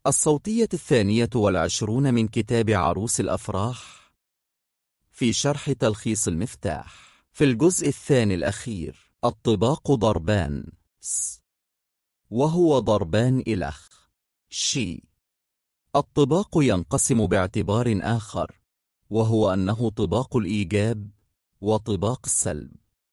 الصوتية 22 من كتاب عروس الأفراح في شرح تلخيص المفتاح. في الجزء الثاني الأخير الطباق ضربان وهو ضربان إلخ شي. الطباق ينقسم باعتبار آخر، وهو أنه طباق الإيجاب وطباق السلب.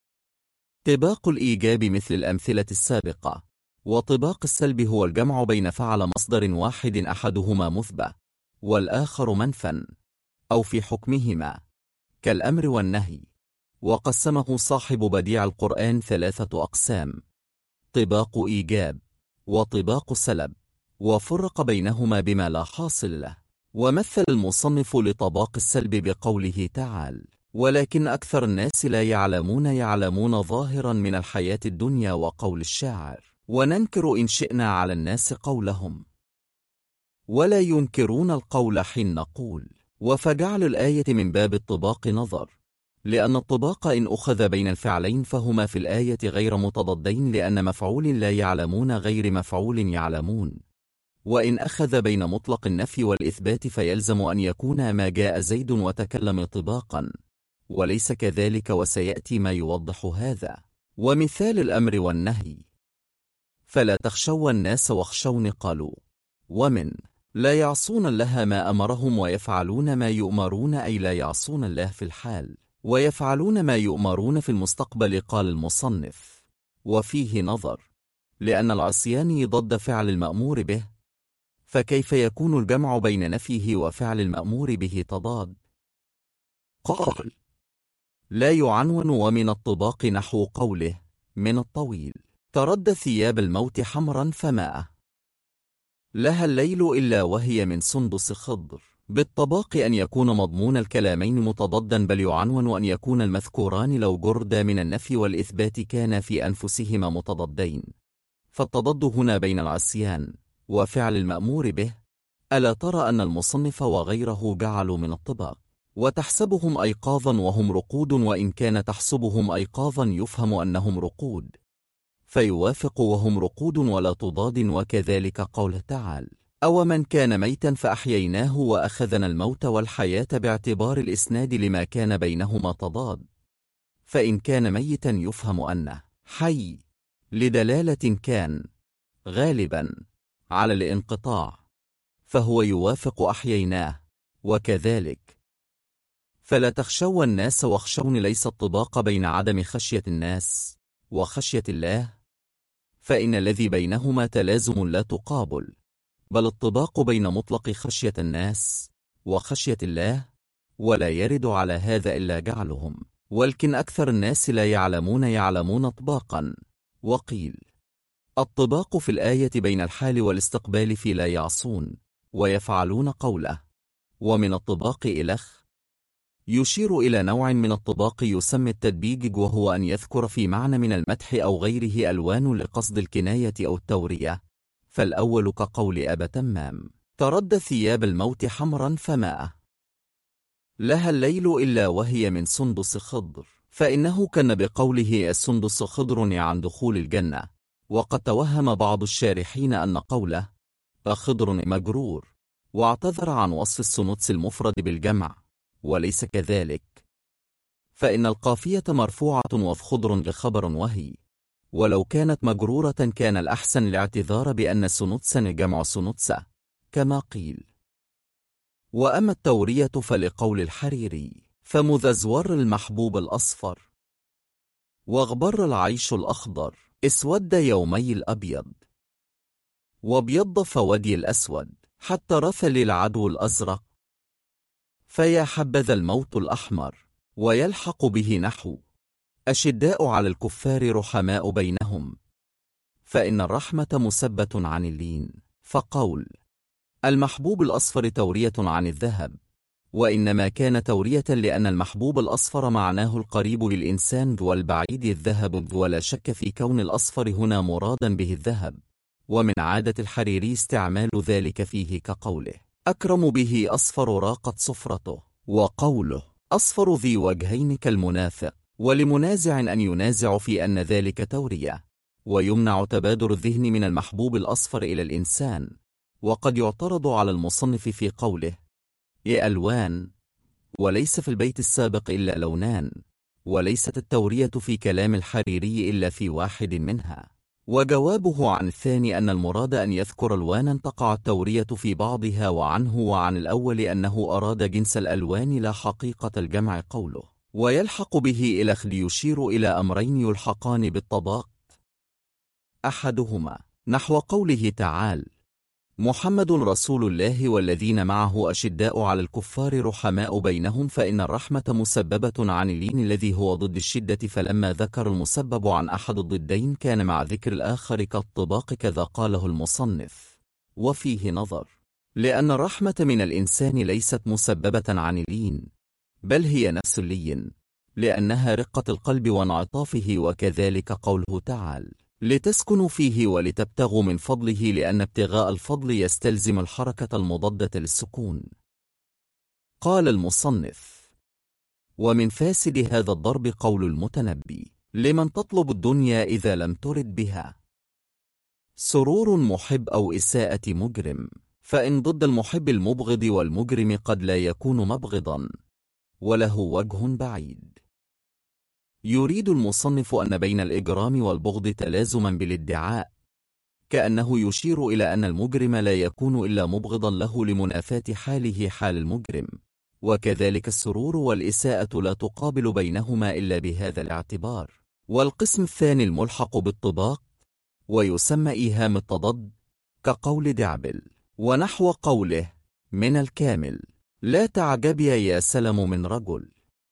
طباق الإيجاب مثل الأمثلة السابقة، وطباق السلب هو الجمع بين فعل مصدر واحد أحدهما مثبت والآخر منفى أو في حكمهما كالأمر والنهي. وقسمه صاحب بديع القرآن 3 أقسام: طباق إيجاب وطباق سلب، وفرق بينهما بما لا حاصل له. ومثل المصنف لطباق السلب بقوله تعالى: ولكن أكثر الناس لا يعلمون ظاهرا من الحياة الدنيا. وقول الشاعر: وننكر إن شئنا على الناس قولهم ولا ينكرون القول حين نقول. وفجعل الآية من باب الطباق نظر، لأن الطباق إن أخذ بين الفعلين فهما في الآية غير متضادين، لأن مفعول لا يعلمون غير مفعول يعلمون. وإن أخذ بين مطلق النفي والإثبات فيلزم أن يكون ما جاء زيد وتكلم طباقا، وليس كذلك، وسيأتي ما يوضح هذا. ومثال الأمر والنهي: فلا تخشوا الناس واخشوني قالوا. ومن لا يعصون الله ما أمرهم ويفعلون ما يؤمرون، أي لا يعصون الله في الحال ويفعلون ما يؤمرون في المستقبل. قال المصنف: وفيه نظر، لأن العصيان ضد فعل المأمور به، فكيف يكون الجمع بين نفيه وفعل المأمور به تضاد؟ قال: لا يعنون. ومن الطباق نحو قوله من الطويل: ترد ثياب الموت حمرا فماء لها الليل إلا وهي من سندس خضر. بالطباق أن يكون مضمون الكلامين متضادا، بل يعنون أن يكون المذكوران لو جرد من النفي والإثبات كان في أنفسهما متضادين، فالتضاد هنا بين العصيان وفعل المأمور به. ألا ترى أن المصنف وغيره جعلوا من الطباق وتحسبهم أيقاظا وهم رقود، وإن كان تحسبهم أيقاظا يفهم أنهم رقود فيوافق وهم رقود ولا تضاد. وكذلك قوله تعالى: أو من كان ميتا فأحييناه وأخذنا الموت والحياة، باعتبار الإسناد لما كان بينهما تضاد، فإن كان ميتا يفهم أنه حي لدلالة كان غالبا على الانقطاع، فهو يوافق أحييناه. وكذلك فلا تخشوا الناس واخشوني ليس الطباق بين عدم خشية الناس وخشية الله، فإن الذي بينهما تلازم لا تقابل، بل الطباق بين مطلق خشية الناس وخشية الله، ولا يرد على هذا إلا جعلهم. ولكن أكثر الناس لا يعلمون طباقا. وقيل: الطباق في الآية بين الحال والاستقبال في لا يعصون ويفعلون قوله. ومن الطباق إلخ يشير إلى نوع من الطباق يسمى التدبيج، وهو أن يذكر في معنى من المدح أو غيره ألوان لقصد الكناية أو التورية. فالأول كقول أبا تمام: ترد ثياب الموت حمرا فماء لها الليل إلا وهي من سندس خضر، فإنه كان بقوله السندس خضر عن دخول الجنة. وقد توهم بعض الشارحين أن قوله خضر مجرور، واعتذر عن وصف السندس المفرد بالجمع، وليس كذلك، فإن القافية مرفوعة وخضر لخبر وهي، ولو كانت مجرورة كان الأحسن الاعتذار بأن سندسا جمع سندسة كما قيل. وأما التورية فلقول الحريري: فمذزور المحبوب الأصفر واغبر العيش الأخضر، اسود يومي الأبيض وابيض فودي الأسود، حتى رثل العدو الأزرق، فيا حبذا الموت الأحمر. ويلحق به نحو: أشداء على الكفار رحماء بينهم، فإن الرحمة مسبة عن اللين. فقول المحبوب الأصفر تورية عن الذهب، وإنما كان تورية لأن المحبوب الأصفر معناه القريب للإنسان والبعيد الذهب، ولا شك في كون الأصفر هنا مرادا به الذهب. ومن عادة الحريري استعمال ذلك فيه كقوله: أكرم به أصفر راقت صفرته، وقوله أصفر ذي وجهين كالمنافق. ولمنازع أن ينازع في أن ذلك تورية، ويمنع تبادر الذهن من المحبوب الأصفر إلى الإنسان، وقد يعترض على المصنف في قوله ألوان، وليس في البيت السابق إلا لونان، وليست التورية في كلام الحريري إلا في واحد منها. وجوابه عن الثاني أن المراد أن يذكر ألوانا تقع التورية في بعضها، وعنه وعن الأول أنه أراد جنس الألوان لا حقيقة الجمع قوله ويلحق به إلخ ليشير إلى أمرين يلحقان بالطباق. أحدهما نحو قوله تعالى محمد رسول الله والذين معه أشداء على الكفار رحماء بينهم، فإن الرحمة مسببة عن اللين الذي هو ضد الشدة، فلما ذكر المسبب عن أحد الضدين كان مع ذكر الآخر كالطباق، كذا قاله المصنف. وفيه نظر، لأن الرحمة من الإنسان ليست مسببة عن اللين، بل هي نفس اللين، لأنها رقة القلب وانعطافه، وكذلك قوله تعالى لتسكنوا فيه ولتبتغوا من فضله، لأن ابتغاء الفضل يستلزم الحركة المضادة للسكون. قال المصنف ومن فاسد هذا الضرب قول المتنبي لمن تطلب الدنيا إذا لم ترد بها سرور محب أو إساءة مجرم، فإن ضد المحب المبغض والمجرم قد لا يكون مبغضا، وله وجه بعيد. يريد المصنف أن بين الإجرام والبغض تلازما بالادعاء، كأنه يشير إلى أن المجرم لا يكون إلا مبغضا له لمنافاة حاله حال المجرم، وكذلك السرور والإساءة لا تقابل بينهما إلا بهذا الاعتبار. والقسم الثاني الملحق بالطباق، ويسمى إيهام التضد، كقول دعبل ونحو قوله من الكامل لا تعجب يا سلم من رجل.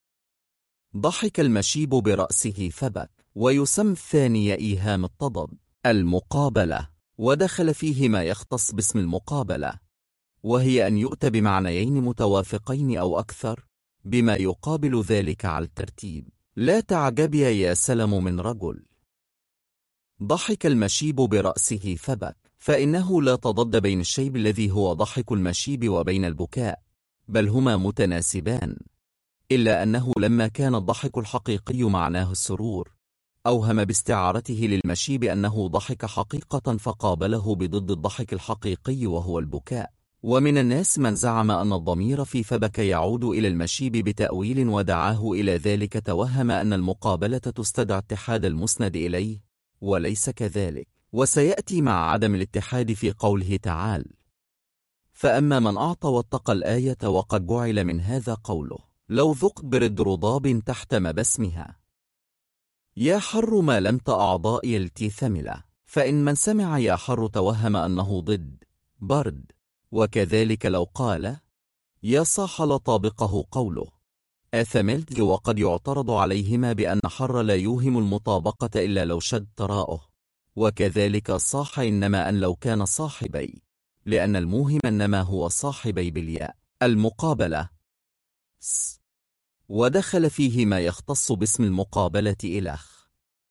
ضحك المشيب برأسه فبك. ويسمى الثاني إيهام التضد المقابلة، ودخل فيه ما يختص باسم المقابلة، وهي أن يؤتى بمعنيين متوافقين أو أكثر بما يقابل ذلك على الترتيب. لا تعجب يا سلم من رجل. ضحك المشيب برأسه فبك، فإنه لا تضد بين الشيب الذي هو ضحك المشيب وبين البكاء، بل هما متناسبان، إلا أنه لما كان الضحك الحقيقي معناه السرور، أوهم باستعارته للمشيب أنه ضحك حقيقة، فقابله بضد الضحك الحقيقي وهو البكاء. ومن الناس من زعم أن الضمير في فبك يعود إلى المشيب بتأويل ودعاه إلى ذلك، توهم أن المقابلة تستدعي اتحاد المسند إليه، وليس كذلك، وسيأتي مع عدم الاتحاد في قوله تعالى فأما من أعطى واتقى الآية، وقد جعل من هذا قوله لو ذقت برد رضاب تحت مبسمها يا حر ما لمت أعضائي التي ثملة، فإن من سمع يا حر توهم أنه ضد برد. وكذلك لو قال يا صاح لطابقه قوله أثملت، وقد يعترض عليهما بأن حر لا يوهم المطابقة إلا لو شد تراؤه، وكذلك صاح إنما أن لو كان صاحبي، لأن الموهم إنما هو صاحبي بالياء المقابلة. ودخل فيه ما يختص باسم المقابلة إلخ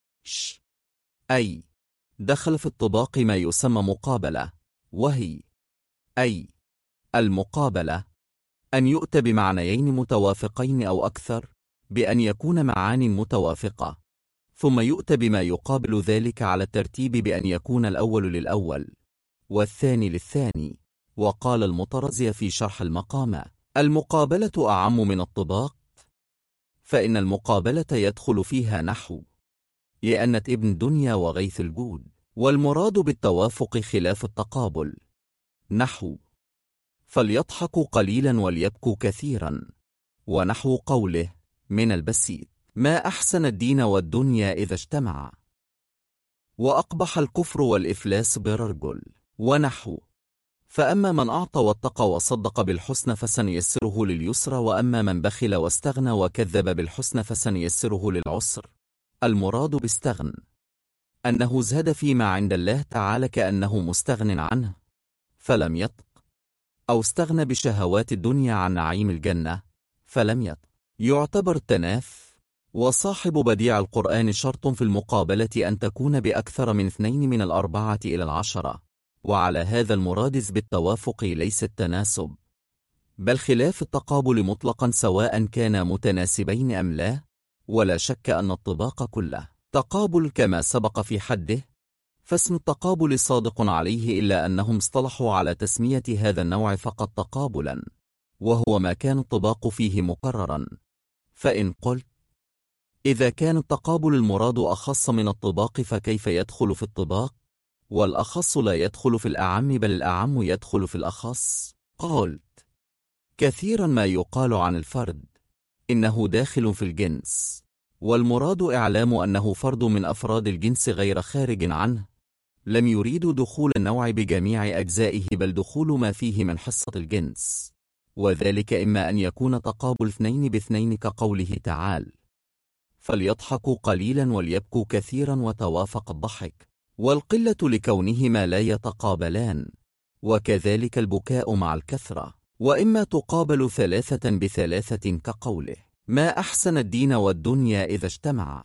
أي دخل في الطباق ما يسمى مقابلة، وهي أي المقابلة أن يؤتى بمعنيين متوافقين أو أكثر بأن يكون معان متوافقة، ثم يؤتى بما يقابل ذلك على الترتيب بأن يكون الأول للأول والثاني للثاني. وقال المطرزي في شرح المقامة المقابلة أعم من الطباق، فإن المقابلة يدخل فيها نحو يأنة ابن دنيا وغيث الجود، والمراد بالتوافق خلاف التقابل، نحو فليضحكوا قليلا وليبكوا كثيرا، ونحو قوله من البسيط ما أحسن الدين والدنيا إذا اجتمعا، وأقبح الكفر والإفلاس برجل، ونحو فأما من أعطى واتقى وصدق بالحسنى فسنيسره لليسرى، وأما من بخل واستغنى وكذب بالحسنى فسنيسره للعسر. المراد باستغن أنه زهد فيما عند الله تعالى كأنه مستغن عنه فلم يطق، أو استغنى بشهوات الدنيا عن نعيم الجنة فلم يطق. يعتبر التناف وصاحب بديع القرآن شرط في المقابلة أن تكون بأكثر من 2 من 4 إلى 10، وعلى هذا المرادز بالتوافق ليس التناسب، بل خلاف التقابل مطلقا سواء كانا متناسبين أم لا. ولا شك أن الطباق كله تقابل كما سبق في حده، فاسم التقابل صادق عليه، إلا أنهم اصطلحوا على تسمية هذا النوع فقط تقابلا، وهو ما كان الطباق فيه مكررا. فإن قلت إذا كان التقابل المراد أخص من الطباق فكيف يدخل في الطباق؟ والأخص لا يدخل في الأعم بل الأعم يدخل في الأخص. قلت كثيرا ما يقال عن الفرد إنه داخل في الجنس، والمراد إعلام أنه فرد من أفراد الجنس غير خارج عنه. لم يريدوا دخول النوع بجميع أجزائه بل دخول ما فيه من حصة الجنس، وذلك إما أن يكون تقابل اثنين باثنين كقوله تعالى فليضحكوا قليلا وليبكوا كثيرا وتوافق الضحك، والقلة لكونهما لا يتقابلان، وكذلك البكاء مع الكثرة. وإما تقابل ثلاثة بثلاثة كقوله ما أحسن الدين والدنيا إذا اجتمعا،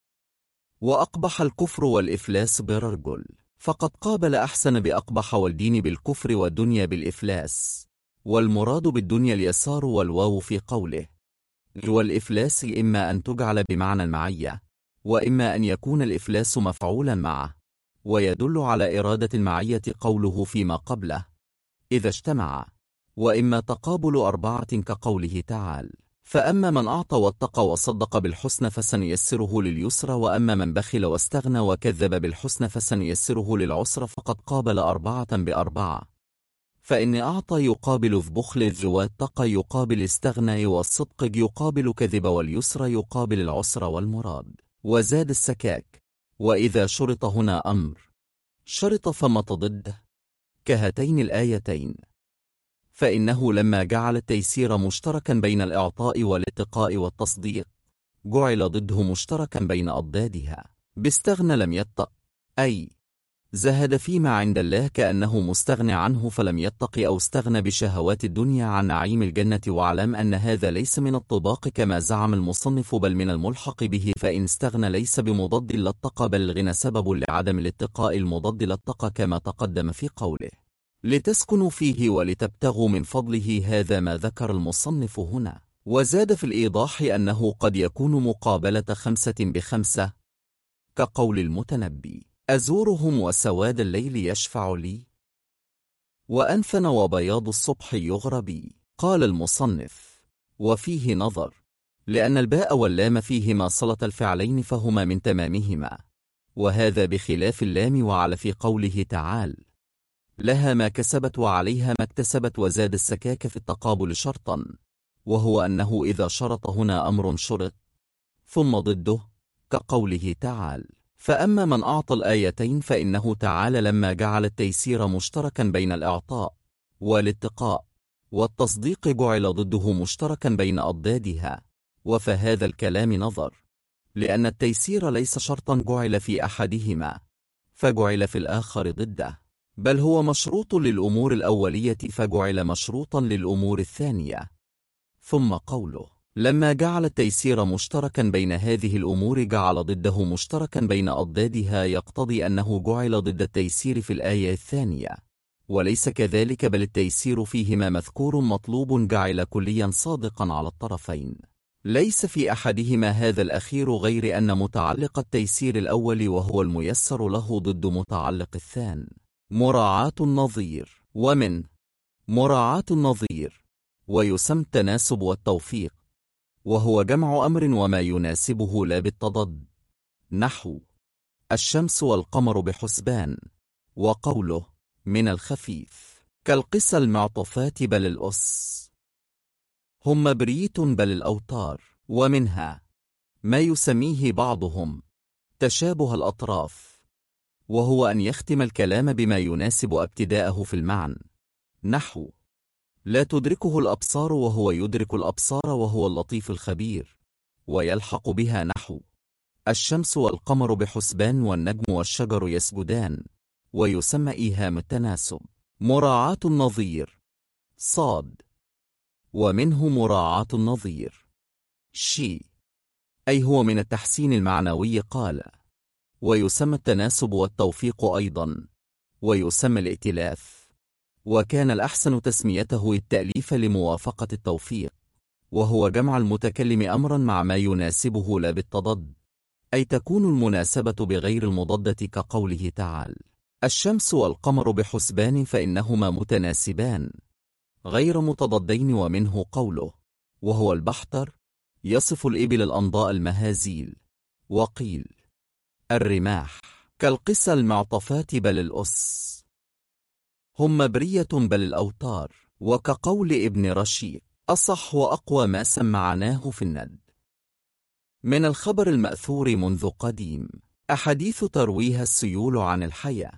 وأقبح الكفر والإفلاس برجل، فقد قابل أحسن بأقبح والدين بالكفر والدنيا بالإفلاس، والمراد بالدنيا اليسار والواو في قوله والإفلاس إما أن تجعل بمعنى المعية، وإما أن يكون الإفلاس مفعولا معه، ويدل على إرادة المعية قوله فيما قبله إذا اجتمع. وإما تقابل أربعة كقوله تعالى فأما من أعطى واتقى وصدق بالحسنى فسنيسره لليسرى، وأما من بخل واستغنى وكذب بالحسنى فسنيسره للعسرى، فقد قابل أربعة بأربعة. فإن أعطى يقابل بخل، واتقى يقابل استغنى، والصدق يقابل كذب، واليسرى يقابل العسرى والمراد. وزاد السكاك وإذا شرط هنا أمر شرط فما ضده كهاتين الآيتين، فإنه لما جعل التيسير مشتركا بين الإعطاء والاتقاء والتصديق جعل ضده مشتركا بين أضدادها. باستغنى لم يتق، أي زهد فيما عند الله كأنه مستغني عنه فلم يتق، أو استغنى بشهوات الدنيا عن نعيم الجنة. واعلم أن هذا ليس من الطباق كما زعم المصنف بل من الملحق به، فإن استغنى ليس بمضاد لاتقى بل الغنى سبب لعدم الاتقاء المضاد لاتقى كما تقدم في قوله لتسكنوا فيه ولتبتغوا من فضله. هذا ما ذكر المصنف هنا. وزاد في الإيضاح أنه قد يكون مقابلة 5 ب5 كقول المتنبي أزورهم وسواد الليل يشفع لي وأنفن وبياض الصبح يغربي. قال المصنف وفيه نظر، لأن الباء واللام فيهما صلة الفعلين فهما من تمامهما، وهذا بخلاف اللام وعلى في قوله تعالى لها ما كسبت وعليها ما اكتسبت. وزاد السكاك في التقابل شرطا، وهو أنه إذا شرط هنا أمر شرط ثم ضده كقوله تعالى فأما من أعطى الآيتين، فإنه تعالى لما جعل التيسير مشتركا بين الإعطاء والاتقاء والتصديق جعل ضده مشتركا بين أضدادها. وفهذا الكلام نظر، لأن التيسير ليس شرطا جعل في أحدهما فجعل في الآخر ضده، بل هو مشروط للأمور الأولية فجعل مشروطا للأمور الثانية. ثم قوله لما جعل التيسير مشتركا بين هذه الأمور جعل ضده مشتركا بين أضدادها، يقتضي أنه جعل ضد التيسير في الآية الثانية، وليس كذلك بل التيسير فيهما مذكور مطلوب جعل كليا صادقا على الطرفين، ليس في أحدهما هذا الأخير، غير أن متعلق التيسير الأول وهو الميسر له ضد متعلق الثاني. مراعاة النظير. ومن مراعاة النظير ويسمى التناسب والتوفيق، وهو جمع أمر وما يناسبه لا بالتضاد، نحو الشمس والقمر بحسبان. وقوله من الخفيف كالقسى المعطفات بل الأس هم مبريت بل الأوتار. ومنها ما يسميه بعضهم تشابه الأطراف، وهو أن يختم الكلام بما يناسب ابتداءه في المعنى، نحو لا تدركه الأبصار وهو يدرك الأبصار وهو اللطيف الخبير. ويلحق بها نحو الشمس والقمر بحسبان والنجم والشجر يسجدان. ويسمى إيهام التناسب. مراعاة النظير صاد. ومنه مراعاة النظير شي، أي هو من التحسين المعنوي. قال ويسمى التناسب والتوفيق أيضا، ويسمى الائتلاف، وكان الأحسن تسميته التأليف لموافقة التوفيق، وهو جمع المتكلم أمرا مع ما يناسبه لا بالتضاد، أي تكون المناسبة بغير المضادة كقوله تعالى: الشمس والقمر بحسبان فإنهما متناسبان غير متضادين. ومنه قوله: وهو البحتر يصف الإبل الأنضاء المهازيل. وقيل: الرماح كالقسى المعطفات بل الأس هم مبرية بل الأوتار. وكقول ابن رشيد: أصح وأقوى ما سمعناه في الند من الخبر المأثور منذ قديم، أحاديث ترويها السيول عن الحياة.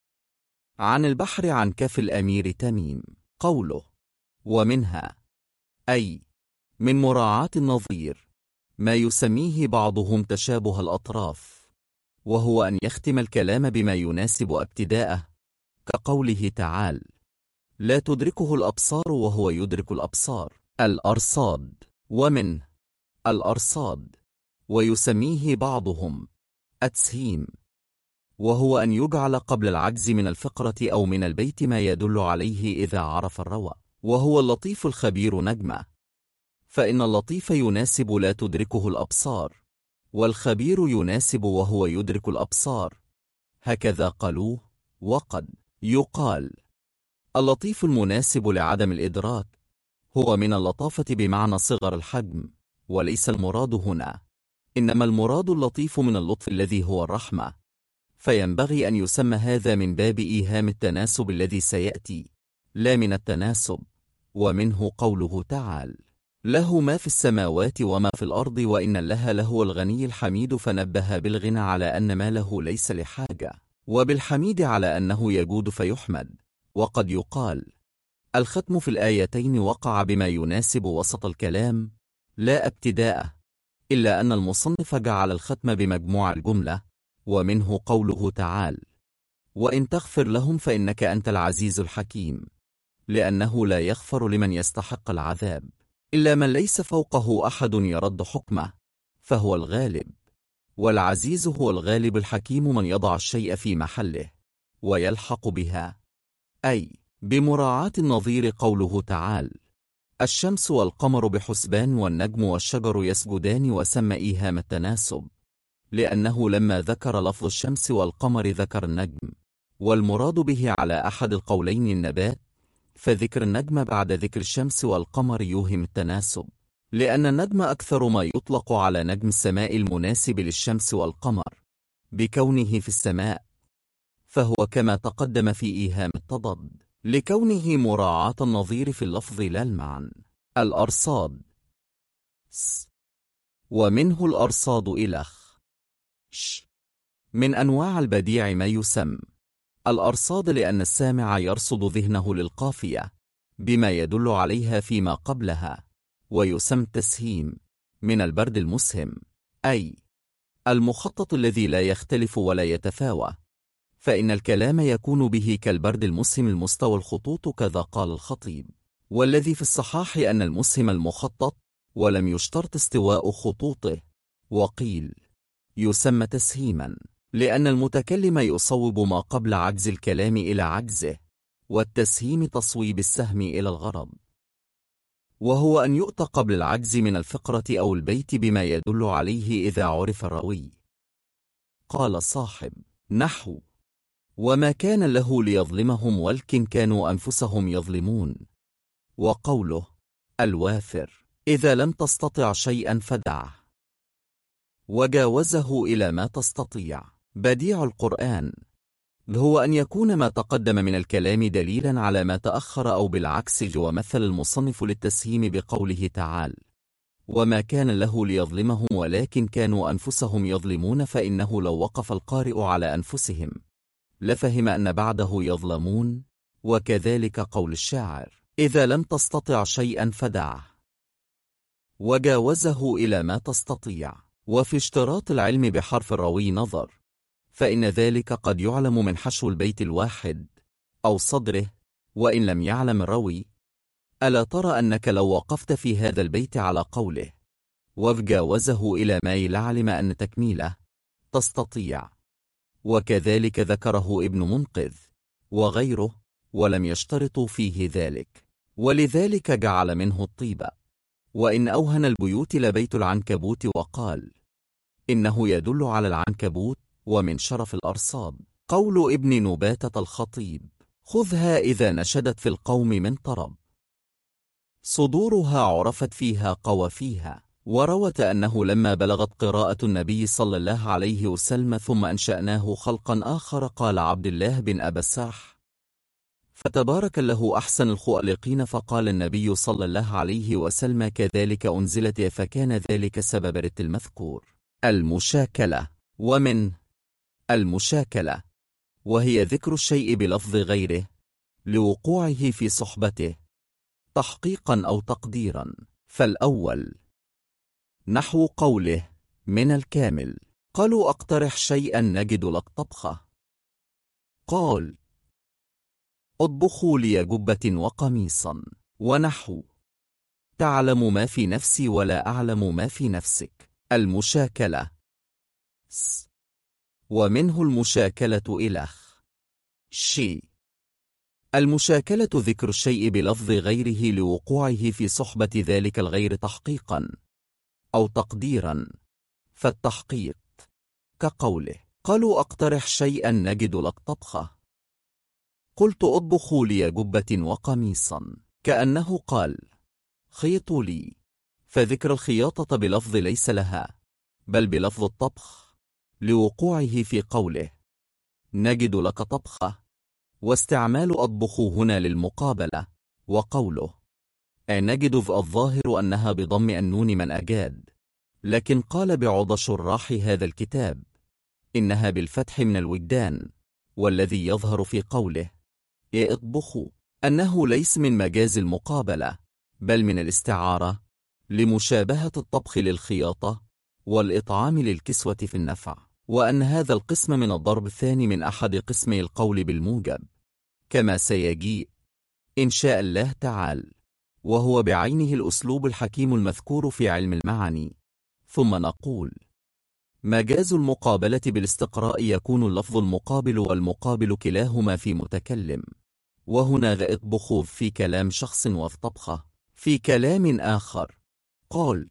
عن البحر عن كف الأمير تميم قوله: ومنها، أي من مراعاة النظير، ما يسميه بعضهم تشابه الأطراف، وهو أن يختم الكلام بما يناسب ابتداءه، كقوله تعالى: لا تدركه الأبصار وهو يدرك الأبصار. الأرصاد. ومنه الأرصاد، ويسميه بعضهم التسهيم، وهو أن يجعل قبل العجز من الفقرة أو من البيت ما يدل عليه إذا عرف الروى. وهو اللطيف الخبير نجمة، فإن اللطيف يناسب لا تدركه الأبصار، والخبير يناسب وهو يدرك الأبصار، هكذا قالوه. وقد يقال اللطيف المناسب لعدم الإدراك هو من اللطافة بمعنى صغر الحجم، وليس المراد هنا، إنما المراد اللطيف من اللطف الذي هو الرحمة، فينبغي أن يسمى هذا من باب إيهام التناسب الذي سيأتي، لا من التناسب. ومنه قوله تعالى: له ما في السماوات وما في الأرض وإن الله لهو الغني الحميد، فنبه بالغنى على أن ما له ليس لحاجة، وبالحميد على أنه يجود فيحمد. وقد يقال الختم في الآيتين وقع بما يناسب وسط الكلام لا ابتداءه، إلا أن المصنف جعل الختم بمجموع الجملة. ومنه قوله تعالى: وإن تغفر لهم فإنك أنت العزيز الحكيم، لأنه لا يغفر لمن يستحق العذاب إلا من ليس فوقه أحد يرد حكمه، فهو الغالب، والعزيز هو الغالب الحكيم من يضع الشيء في محله ويلحق بها، أي بمراعاة النظير. قوله تعالى: الشمس والقمر بحسبان والنجم والشجر يسجدان، وسمى إيهام التناسب، لأنه لما ذكر لفظ الشمس والقمر ذكر النجم، والمراد به على أحد القولين النبات، فذكر النجم بعد ذكر الشمس والقمر يوهم التناسب، لأن النجم أكثر ما يطلق على نجم السماء المناسب للشمس والقمر بكونه في السماء، فهو كما تقدم في إيهام التضاد، لكونه مراعاة النظير في اللفظ لا المعنى. الأرصاد. ومنه الأرصاد إلخ. من أنواع البديع ما يسمى الأرصاد، لأن السامع يرصد ذهنه للقافية بما يدل عليها فيما قبلها، ويسمى التسهيم من البرد المسهم، أي المخطط الذي لا يختلف ولا يتفاوى، فإن الكلام يكون به كالبرد المسهم المستوى الخطوط، كذا قال الخطيب. والذي في الصحاح أن المسهم المخطط، ولم يشترط استواء خطوطه. وقيل يسمى تسهيما لأن المتكلم يصوب ما قبل عجز الكلام إلى عجزه، والتسهيم تصويب السهم إلى الغرض، وهو أن يؤتى قبل العجز من الفقرة أو البيت بما يدل عليه إذا عرف الراوي. قال صاحب نحو: وما كان له ليظلمهم ولكن كانوا أنفسهم يظلمون. وقوله الوافر: إذا لم تستطع شيئا فدعه، وجاوزه إلى ما تستطيع. بديع القرآن هو أن يكون ما تقدم من الكلام دليلا على ما تأخر أو بالعكس. ومثل المصنف للتسهيم بقوله تعالى: وما كان له ليظلمهم ولكن كانوا أنفسهم يظلمون، فإنه لو وقف القارئ على أنفسهم لفهم أن بعده يظلمون. وكذلك قول الشاعر: إذا لم تستطع شيئا فدعه، وجاوزه إلى ما تستطيع. وفي اشتراط العلم بحرف الراوي نظر، فإن ذلك قد يعلم من حشو البيت الواحد أو صدره، وإن لم يعلم الراوي. ألا ترى أنك لو وقفت في هذا البيت على قوله وجاوزه إلى ما لعلم أن تكميله تستطيع. وكذلك ذكره ابن منقذ وغيره، ولم يشترطوا فيه ذلك، ولذلك جعل منه الطيبة. وإن أوهن البيوت لبيت العنكبوت، وقال: إنه يدل على العنكبوت ومن شرف الأرصاد. قول ابن نباتة الخطيب: خذها إذا نشدت في القوم من طرب، صدورها عرفت فيها قوافيها. وروت أنه لما بلغت قراءة النبي صلى الله عليه وسلم ثم أنشأناه خلقا آخر قال عبد الله بن أبي السرح: فتبارك له أحسن الخالقين. فقال النبي صلى الله عليه وسلم: كذلك أنزلت، فكان ذلك سبب رت المذكور. المشاكلة. ومن المشاكلة وهي ذكر الشيء بلفظ غيره لوقوعه في صحبته تحقيقا أو تقديرا. فالأول نحو قوله من الكامل: قالوا أقترح شيئا نجد لك طبخة. قال: اطبخوا لي جبة وقميصا. ونحو: تعلم ما في نفسي ولا أعلم ما في نفسك. المشاكلة. ومنه المشاكلة إلخ شي. المشاكلة ذكر الشيء بلفظ غيره لوقوعه في صحبة ذلك الغير تحقيقا أو تقديرا. فالتحقيق كقوله: قالوا أقترح شيئا نجد لك طبخة. قلت اطبخوا لي جبة وقميصا، كأنه قال: خيطوا لي. فذكر الخياطة بلفظ ليس لها بل بلفظ الطبخ لوقوعه في قوله نجد لك طبخة، واستعمال أطبخوا هنا للمقابلة. وقوله نجد الظاهر أنها بضم النون من أجاد، لكن قال بعض شراح هذا الكتاب إنها بالفتح من الوجدان. والذي يظهر في قوله اطبخوا أنه ليس من مجاز المقابلة بل من الاستعارة لمشابهة الطبخ للخياطة والإطعام للكسوة في النفع، وأن هذا القسم من الضرب الثاني من أحد قسمي القول بالموجب كما سيجيء إن شاء الله تعالى، وهو بعينه الأسلوب الحكيم المذكور في علم المعاني. ثم نقول: مجاز المقابلة بالاستقراء يكون اللفظ المقابل والمقابل كلاهما في متكلم، وهنا ذا اطبخوا في كلام شخص والطبخة في كلام آخر. قال: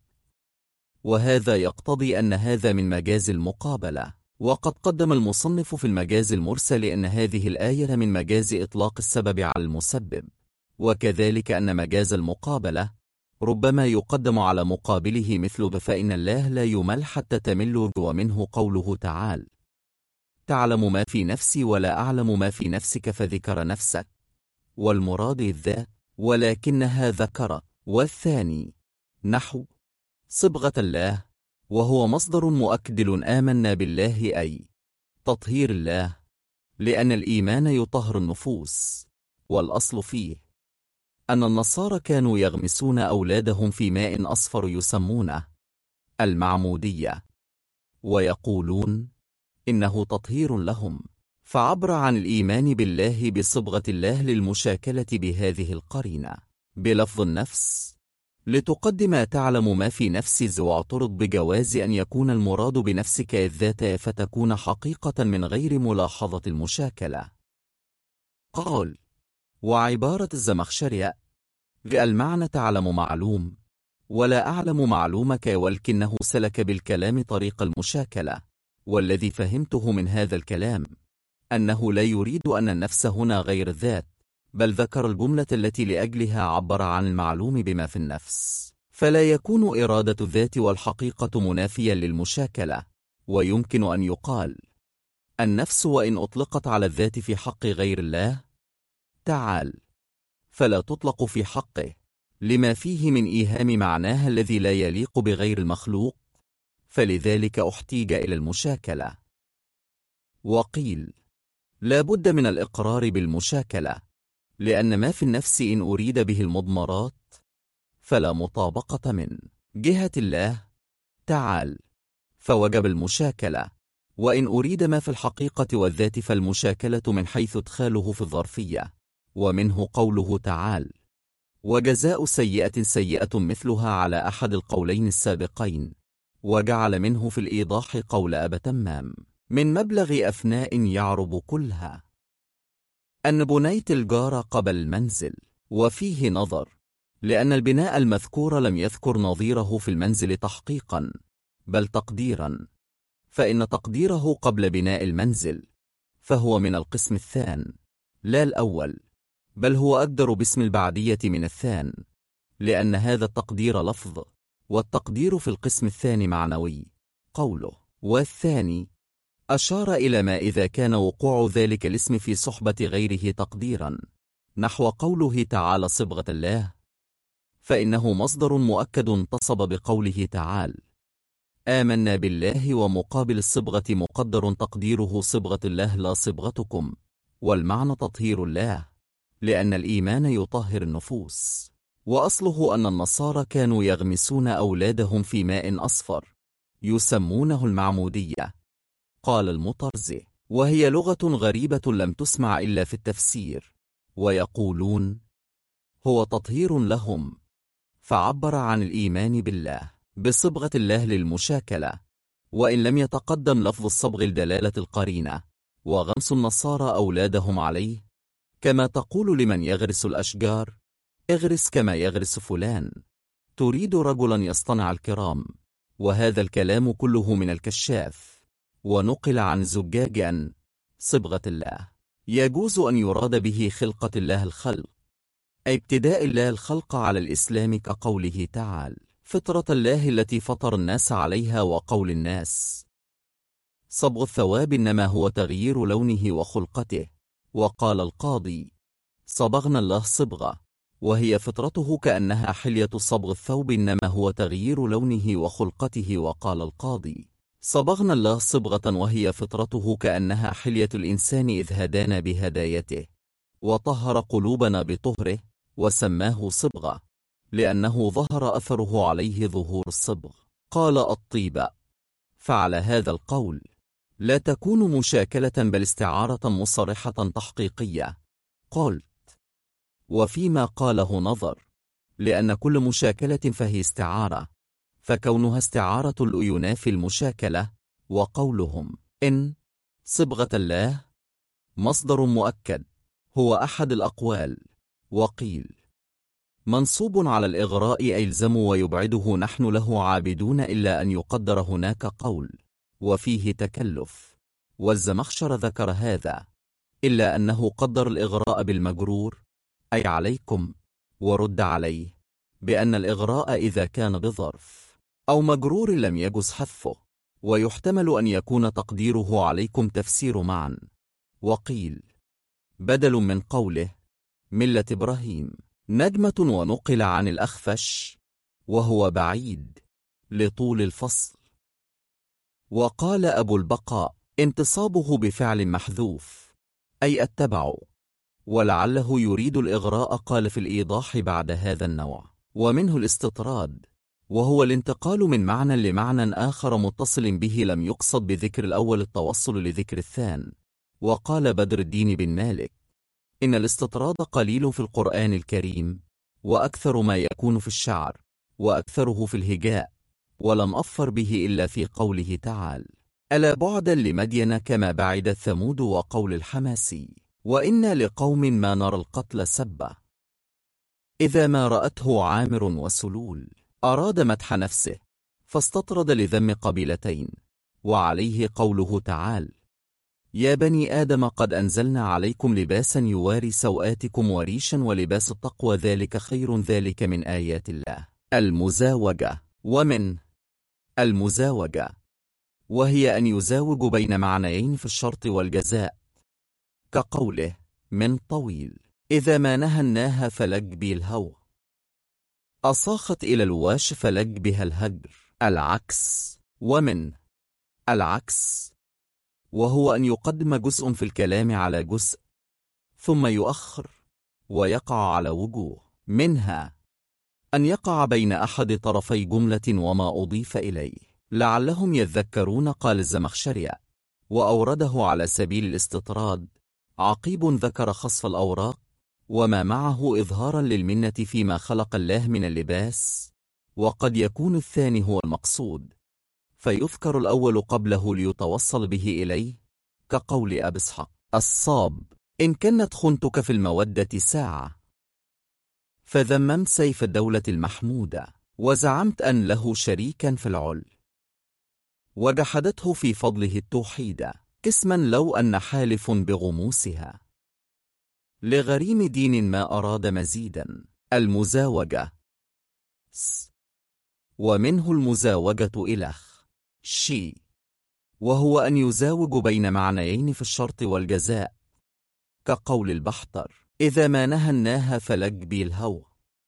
وهذا يقتضي أن هذا من مجاز المقابلة. وقد قدم المصنف في المجاز المرسل أن هذه الآية من مجاز إطلاق السبب على المسبب، وكذلك أن مجاز المقابلة ربما يقدم على مقابله مثل فإن الله لا يمل حتى تمل. ومنه قوله تعالى: تعلم ما في نفسي ولا أعلم ما في نفسك فذكر نفسك، والمراد الذات ولكنها ذكر. والثاني نحو صبغة الله، وهو مصدر مؤكد آمنا بالله أي تطهير الله، لأن الإيمان يطهر النفوس. والأصل فيه أن النصارى كانوا يغمسون أولادهم في ماء أصفر يسمونه المعمودية، ويقولون إنه تطهير لهم، فعبر عن الإيمان بالله بصبغة الله للمشاكلة بهذه القرينة بلفظ النفس لتقدم تعلم ما في نفسي، واعترض بجواز أن يكون المراد بنفسك الذات فتكون حقيقة من غير ملاحظة المشاكلة. قال: وعبارة الزمخشري المعنى تعلم معلوم ولا أعلم معلومك، ولكنه سلك بالكلام طريق المشاكلة. والذي فهمته من هذا الكلام أنه لا يريد أن النفس هنا غير الذات، بل ذكر الجملة التي لأجلها عبر عن المعلوم بما في النفس، فلا يكون إرادة الذات والحقيقة منافيا للمشاكلة. ويمكن أن يقال النفس وإن أطلقت على الذات في حق غير الله تعالى فلا تطلق في حقه لما فيه من إيهام معناها الذي لا يليق بغير المخلوق، فلذلك احتيج إلى المشاكلة. وقيل لا بد من الإقرار بالمشاكلة، لأن ما في النفس إن أريد به المضمرات فلا مطابقة من جهة الله تعالى، فوجب المشاكلة. وإن أريد ما في الحقيقة والذات فالمشاكلة من حيث ادخاله في الظرفية. ومنه قوله تعالى: وجزاء سيئة سيئة مثلها على أحد القولين السابقين. وجعل منه في الإيضاح قول أبا تمام: من مبلغ أفناء يعرب كلها أن بنيت الجار قبل المنزل. وفيه نظر، لأن البناء المذكور لم يذكر نظيره في المنزل تحقيقا بل تقديرا، فإن تقديره قبل بناء المنزل، فهو من القسم الثاني لا الأول، بل هو أقدر باسم البعدية من الثاني، لأن هذا التقدير لفظ، والتقدير في القسم الثاني معنوي. قوله والثاني أشار إلى ما إذا كان وقوع ذلك الاسم في صحبة غيره تقديرا، نحو قوله تعالى صبغة الله، فإنه مصدر مؤكد انتصب بقوله تعالى آمنا بالله، ومقابل الصبغة مقدر تقديره صبغة الله لا صبغتكم، والمعنى تطهير الله، لأن الإيمان يطهر النفوس. وأصله أن النصارى كانوا يغمسون أولادهم في ماء أصفر يسمونه المعمودية. قال المطرزي: وهي لغة غريبة لم تسمع إلا في التفسير، ويقولون هو تطهير لهم، فعبر عن الإيمان بالله بصبغة الله للمشاكلة، وإن لم يتقدم لفظ الصبغ الدلالة القرينة، وغمس النصارى أولادهم عليه، كما تقول لمن يغرس الأشجار اغرس كما يغرس فلان، تريد رجلا يصطنع الكرام. وهذا الكلام كله من الكشاف، ونقل عن زجاج أن صبغة الله يجوز أن يراد به خلقة الله الخلق، أي ابتداء الله الخلق على الإسلام، كقوله تعالى فطرة الله التي فطر الناس عليها، وقول الناس صبغ الثواب إنما هو تغيير لونه وخلقته. وقال القاضي صبغنا الله صبغة، وهي فطرته كأنها حلية صبغ الثوب إنما هو تغيير لونه وخلقته. وقال القاضي صبغنا الله صبغة، وهي فطرته كأنها حلية الإنسان إذ هدانا بهدايته وطهر قلوبنا بطهره، وسماه صبغة لأنه ظهر أثره عليه ظهور الصبغ. قال الطيب فعلى هذا القول لا تكون مشاكلة بل استعارة مصرحة تحقيقية. قلت وفيما قاله نظر، لأن كل مشاكلة فهي استعارة، فكونها استعارة ينافي المشاكلة. وقولهم إن صبغة الله مصدر مؤكد هو أحد الأقوال. وقيل منصوب على الإغراء أي الزموا ويبعده نحن له عابدون، إلا أن يقدر هناك قول وفيه تكلف، والزمخشر ذكر هذا، إلا أنه قدر الإغراء بالمجرور أي عليكم، ورد عليه بأن الإغراء إذا كان بظرف أو مجرور لم يجز حذفه، ويحتمل أن يكون تقديره عليكم تفسير معا. وقيل بدل من قوله ملة إبراهيم نجمة، ونقل عن الأخفش وهو بعيد لطول الفصل. وقال أبو البقاء انتصابه بفعل محذوف أي اتبعوا، ولعله يريد الإغراء. قال في الإيضاح بعد هذا النوع ومنه الاستطراد، وهو الانتقال من معنى لمعنى آخر متصل به، لم يقصد بذكر الأول التوصل لذكر الثاني. وقال بدر الدين بن مالك إن الاستطراد قليل في القرآن الكريم، وأكثر ما يكون في الشعر، وأكثره في الهجاء، ولم أظفر به إلا في قوله تعالى ألا بعدا لمدين كما بعدت ثمود، وقول الحماسي وإنا لقوم ما نرى القتل سبة. إذا ما رأته عامر وسلول أراد مدح نفسه فاستطرد لذم قبيلتين. وعليه قوله تعالى يا بني آدم قد أنزلنا عليكم لباسا يواري سوآتكم وريشا ولباس التقوى ذلك خير، ذلك من آيات الله. المزاوجة، ومن المزاوجة وهي أن يزاوج بين معنيين في الشرط والجزاء، كقوله من طويل إذا ما نهناها فلج بي الهوى، أصاخت إلى الواش فلج بها الهجر. العكس، ومن العكس وهو أن يقدم جزء في الكلام على جزء ثم يؤخر ويقع على وجوه، منها أن يقع بين أحد طرفي جملة وما أضيف إليه لعلهم يذكرون. قال الزمخشري وأورده على سبيل الاستطراد. عقيب ذكر خصف الأوراق وما معه إظهارا للمنة فيما خلق الله من اللباس، وقد يكون الثاني هو المقصود فيذكر الأول قبله ليتوصل به إليه، كقول أبي إسحاق الصاب إن كانت خنتك في المودة ساعة، فذممت سيف الدولة المحمودة وزعمت أن له شريكا في العل. وجحدته في فضله التوحيد قسما لو أن حالف بغموسها. لغريم دين ما أراد مزيدا. المزاوجة. ومنه المزاوجة إلخ شي، وهو أن يزاوج بين معنيين في الشرط والجزاء، كقول البحتر: إذا ما نهى الناهى فلج بي الهوى،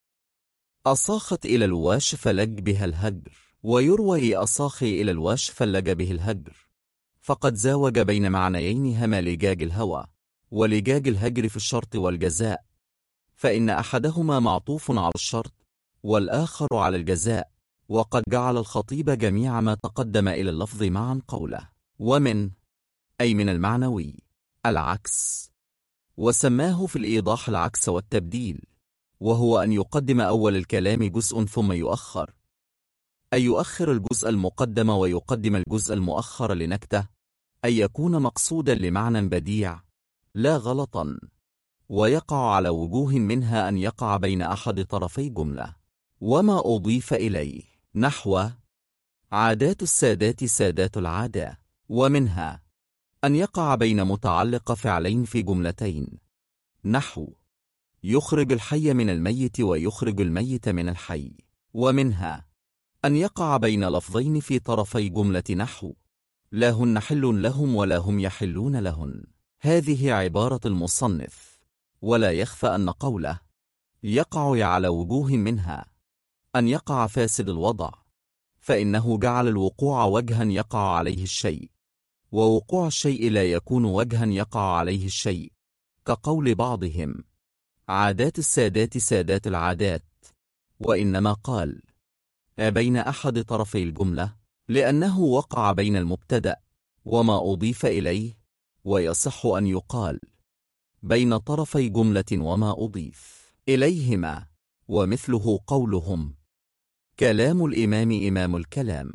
أصاخت إلى الواش فلج بها الهجر. ويروي أصاخي إلى الواش فلج به الهجر، فقد زاوج بين معنيين هما لجاج الهوى ولجاج الهجر في الشرط والجزاء، فإن أحدهما معطوف على الشرط والآخر على الجزاء. وقد جعل الخطيب جميع ما تقدم إلى اللفظ معا قوله ومن، أي من المعنوي، العكس، وسماه في الإيضاح العكس والتبديل، وهو أن يقدم أول الكلام جزء ثم يؤخر، أي يؤخر الجزء المقدم ويقدم الجزء المؤخر لنكتة، أي يكون مقصودا لمعنى بديع لا غلطا. ويقع على وجوه منها أن يقع بين أحد طرفي جملة وما أضيف إليه، نحو عادات السادات سادات العادة. ومنها أن يقع بين متعلق فعلين في جملتين، نحو يخرج الحي من الميت ويخرج الميت من الحي. ومنها أن يقع بين لفظين في طرفي جملة، نحو لا هن حل لهم ولا هم يحلون لهن. هذه عبارة المصنف، ولا يخفى أن قوله يقع على وجوه منها أن يقع فاسد الوضع، فإنه جعل الوقوع وجها يقع عليه الشيء، ووقوع الشيء لا يكون وجها يقع عليه الشيء، كقول بعضهم عادات السادات سادات العادات. وإنما قال بين أحد طرفي الجملة لأنه وقع بين المبتدأ وما أضيف إليه، ويصح أن يقال بين طرفي جملة وما أضيف إليهما. ومثله قولهم كلام الإمام إمام الكلام.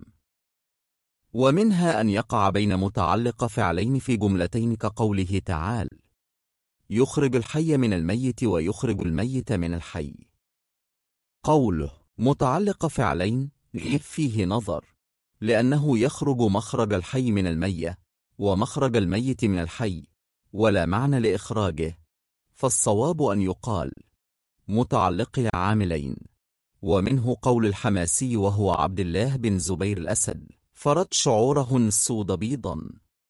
ومنها أن يقع بين متعلق فعلين في جملتين، كقوله تعالى يخرج الحي من الميت ويخرج الميت من الحي. قوله متعلق فعلين فيه نظر، لأنه يخرج مخرج الحي من الميت ومخرج الميت من الحي، ولا معنى لإخراجه، فالصواب أن يقال متعلق عاملين. ومنه قول الحماسي وهو عبد الله بن زبير الأسد: فرد شعورهن السود بيضا،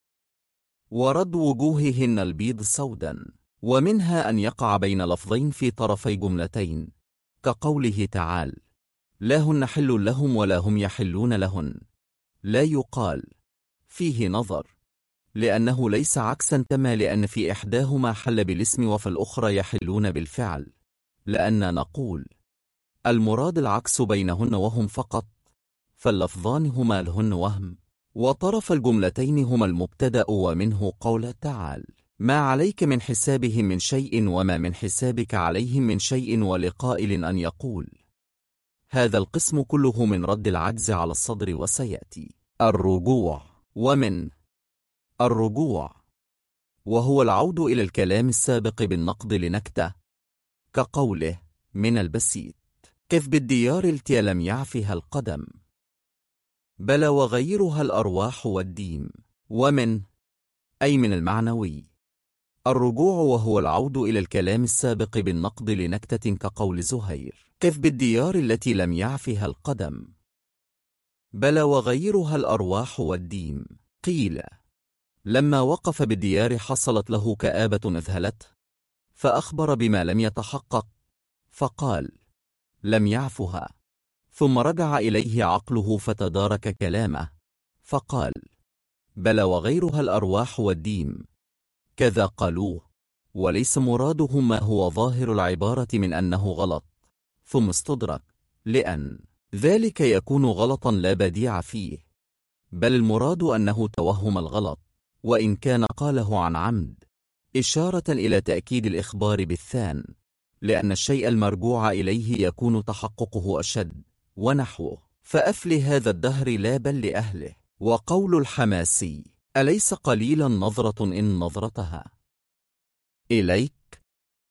ورد وجوههن البيض سودا. ومنها أن يقع بين لفظين في طرفي جملتين، كقوله تعالى لا هن حل لهم ولا هم يحلون لهن. لا يقال فيه نظر، لأنه ليس عكسا تما، لأن في إحداهما حل بالاسم وفي الأخرى يحلون بالفعل، لأن نقول المراد العكس بينهن وهم فقط، فاللفظان هما لهن وهم، وطرف الجملتين هما المبتدأ. ومنه قول تعالى ما عليك من حسابهم من شيء وما من حسابك عليهم من شيء، ولقائل أن يقول. هذا القسم كله من رد العجز على الصدر، وسيأتي الرجوع. ومن الرجوع وهو العود إلى الكلام السابق بالنقد لنكتة، كقوله من البسيط كيف بالديار التي لم يعفها القدم، بل وغيرها الأرواح والديم. ومن، أي من المعنوي، الرجوع وهو العود إلى الكلام السابق بالنقد لنكتة، كقول زهير كيف بالديار التي لم يعفها القدم، بل وغيرها الأرواح والديم. قيل لما وقف بالديار حصلت له كآبة أذهلته، فأخبر بما لم يتحقق، فقال لم يعفها، ثم رجع إليه عقله فتدارك كلامه، فقال بل وغيرها الأرواح والديم، كذا قالوه، وليس مرادهم ما هو ظاهر العبارة من أنه غلط، ثم استدرك لأن ذلك يكون غلطا لا بديع فيه، بل المراد أنه توهم الغلط، وإن كان قاله عن عمد، إشارة إلى تأكيد الإخبار بالثان، لأن الشيء المرجوع إليه يكون تحققه أشد، ونحوه فأفل هذا الدهر لا بل لأهله. وقول الحماسي أليس قليلا نظرة إن نظرتها إليك،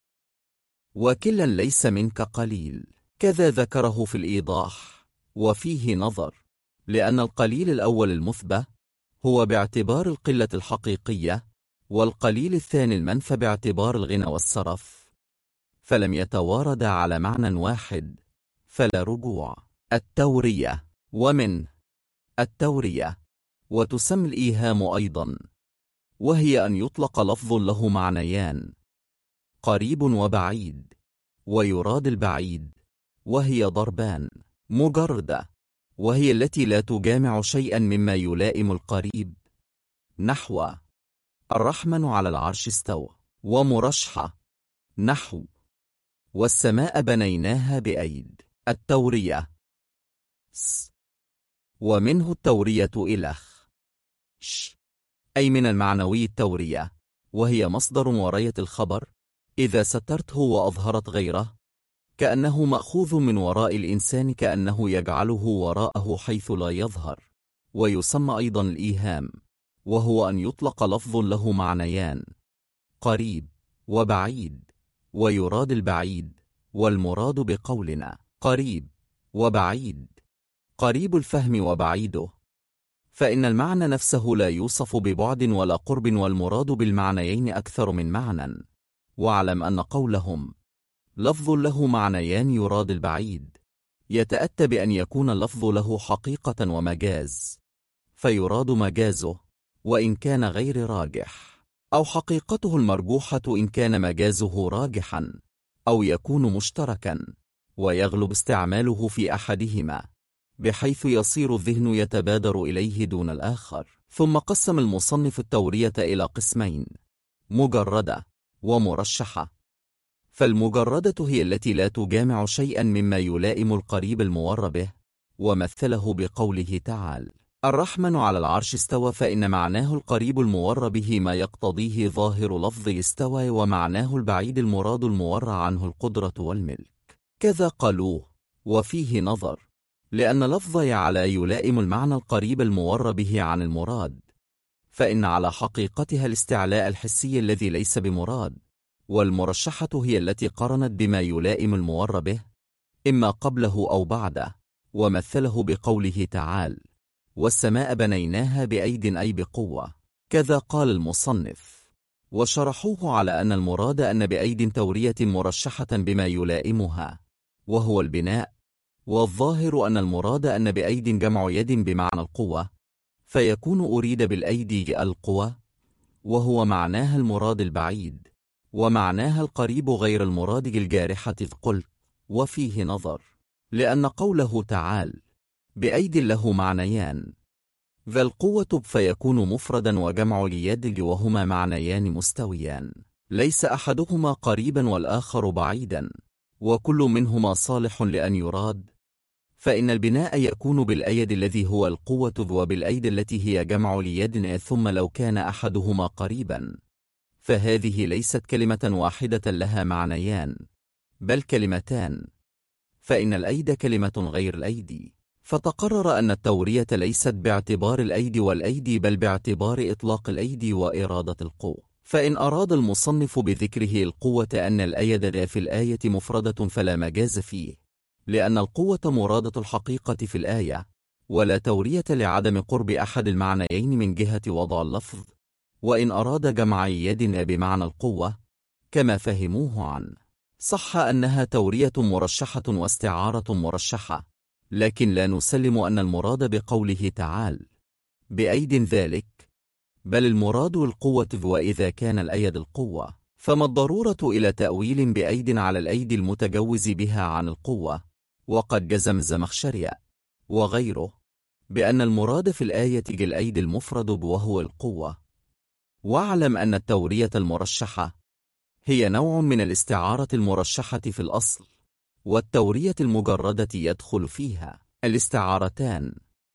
وكلا ليس منك قليل، كذا ذكره في الإيضاح، وفيه نظر، لأن القليل الأول المثبت هو باعتبار القلة الحقيقية، والقليل الثاني المنفى باعتبار الغنى والسرف، فلم يتواردا على معنى واحد، فلا رجوع. التورية. ومن التورية وتسمى الإيهام أيضا، وهي أن يطلق لفظ له معنيان، قريب وبعيد، ويراد البعيد، وهي ضربان. مجردة، وهي التي لا تجامع شيئا مما يلائم القريب، نحو الرحمن على العرش استوى. ومرشحة، نحو والسماء بنيناها بأيد. التورية. ومنه التورية إلخ أي من المعنوي التورية، وهي مصدر وراية الخبر إذا سترته وأظهرت غيره، كأنه مأخوذ من وراء الإنسان، كأنه يجعله وراءه حيث لا يظهر. ويسمى أيضا الإيهام، وهو أن يطلق لفظ له معنيان، قريب وبعيد، ويراد البعيد، والمراد بقولنا قريب وبعيد قريب الفهم وبعيده، فإن المعنى نفسه لا يوصف ببعد ولا قرب، والمراد بالمعنيين أكثر من معنى. واعلم أن قولهم لفظ له معنيان يراد البعيد يتأتى بأن يكون اللفظ له حقيقة ومجاز، فيراد مجازه وإن كان غير راجح، أو حقيقته المرجوحة إن كان مجازه راجحا، أو يكون مشتركا ويغلب استعماله في أحدهما، بحيث يصير الذهن يتبادر إليه دون الآخر. ثم قسم المصنف التورية إلى قسمين، مجردة ومرشحة. فالمجردة هي التي لا تجامع شيئا مما يلائم القريب المور به، ومثله بقوله تعالى الرحمن على العرش استوى، فإن معناه القريب المور به ما يقتضيه ظاهر لفظ استوى، ومعناه البعيد المراد المور عنه القدرة والملك. كذا قالوه وفيه نظر، لأن لفظ يعلى يلائم المعنى القريب المور به عن المراد، فإن على حقيقتها الاستعلاء الحسي الذي ليس بمراد، والمرشحة هي التي قرنت بما يلائم المور به إما قبله أو بعده، ومثله بقوله تعالى والسماء بنيناها بأيد أي بقوة. كذا قال المصنف، وشرحوه على أن المراد أن بأيد تورية مرشحة بما يلائمها، وهو البناء، والظاهر أن المراد أن بأيد جمع يد بمعنى القوة، فيكون أريد بالأيدي القوة، وهو معناها المراد البعيد، ومعناها القريب غير المراد الجارحة. إذ قلت وفيه نظر، لأن قوله تعالى بأيد له معنيان، ذا القوة فيكون مفردا، وجمع اليد وهما معنيان مستويان، ليس أحدهما قريبا والآخر بعيدا، وكل منهما صالح لأن يراد، فإن البناء يكون بالأيد الذي هو القوة، وبالأيد التي هي جمع اليد، ثم لو كان أحدهما قريبا فهذه ليست كلمة واحدة لها معنيان، بل كلمتان، فإن الأيد كلمة غير الأيدي. فتقرر أن التورية ليست باعتبار الأيدي والأيدي، بل باعتبار إطلاق الأيدي وإرادة القوة. فإن أراد المصنف بذكره القوة أن الأيد في الآية مفردة فلا مجاز فيه، لأن القوة مرادة الحقيقة في الآية، ولا تورية لعدم قرب أحد المعنيين من جهة وضع اللفظ. وإن أراد جمع يد بمعنى القوة كما فهموه عنه، صح أنها تورية مرشحة واستعارة مرشحة، لكن لا نسلم أن المراد بقوله تعالى بأيد ذلك، بل المراد القوة، وإذا كان الأيد القوة فما الضرورة إلى تأويل بأيد على الأيدي المتجوز بها عن القوة؟ وقد جزم الزمخشري وغيره بأن المراد في الآية الأيدي المفرد وهو القوة. واعلم أن التورية المرشحة هي نوع من الاستعارة المرشحة في الأصل، والتورية المجردة يدخل فيها الاستعارتان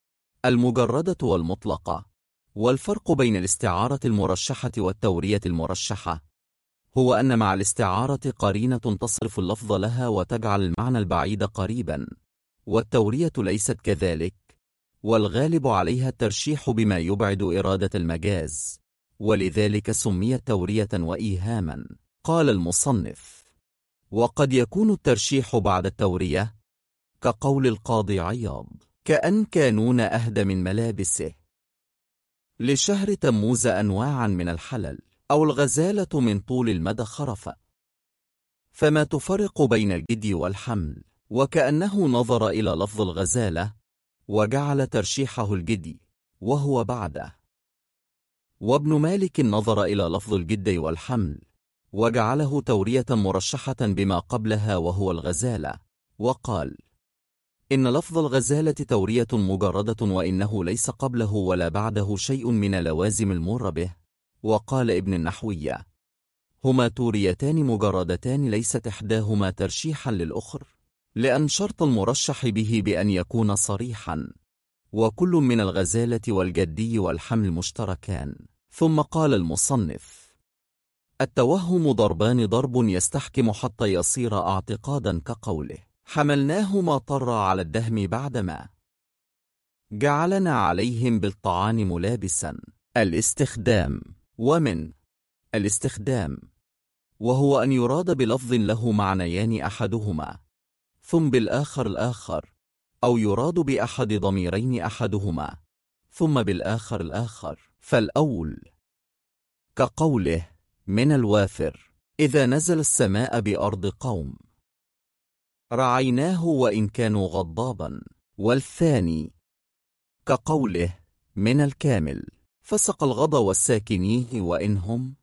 المجردة والمطلقة. والفرق بين الاستعارة المرشحة والتورية المرشحة هو أن مع الاستعارة قرينة تصرف اللفظ لها وتجعل المعنى البعيد قريبا، والتورية ليست كذلك، والغالب عليها الترشيح بما يبعد إرادة المجاز، ولذلك سميت تورية وإيهاما. قال المصنف وقد يكون الترشيح بعد التورية، كقول القاضي عياض كأن كانون أهدى من ملابسه. لشهر تموز أنواعا من الحلل، أو الغزالة من طول المدى خرفة، فما تفرق بين الجدي والحمل. وكأنه نظر إلى لفظ الغزالة وجعل ترشيحه الجدي وهو بعده. وابن مالك نظر إلى لفظ الجدي والحمل وجعله تورية مرشحة بما قبلها وهو الغزالة، وقال إن لفظ الغزالة تورية مجردة، وإنه ليس قبله ولا بعده شيء من لوازم المر به. وقال ابن النحوية: هما توريتان مجردتان، ليست إحداهما ترشيحا للأخر، لأن شرط المرشح به بأن يكون صريحا، وكل من الغزالة والجدي والحمل مشتركان. ثم قال المصنف: التوهم ضربان، ضرب يستحكم حتى يصير اعتقادا كقوله: حملناه ما طر على الدهم بعدما جعلنا عليهم بالطعان ملابسا. الاستخدام. ومن الاستخدام، وهو أن يراد بلفظ له معنيان أحدهما ثم بالآخر الآخر، أو يراد بأحد ضميرين أحدهما ثم بالآخر الآخر. فالأول كقوله: من الوافر إذا نزل السماء بأرض قوم رعيناه وإن كانوا غضابا. والثاني كقوله: من الكامل فسق الغض والساكنيه وإنهم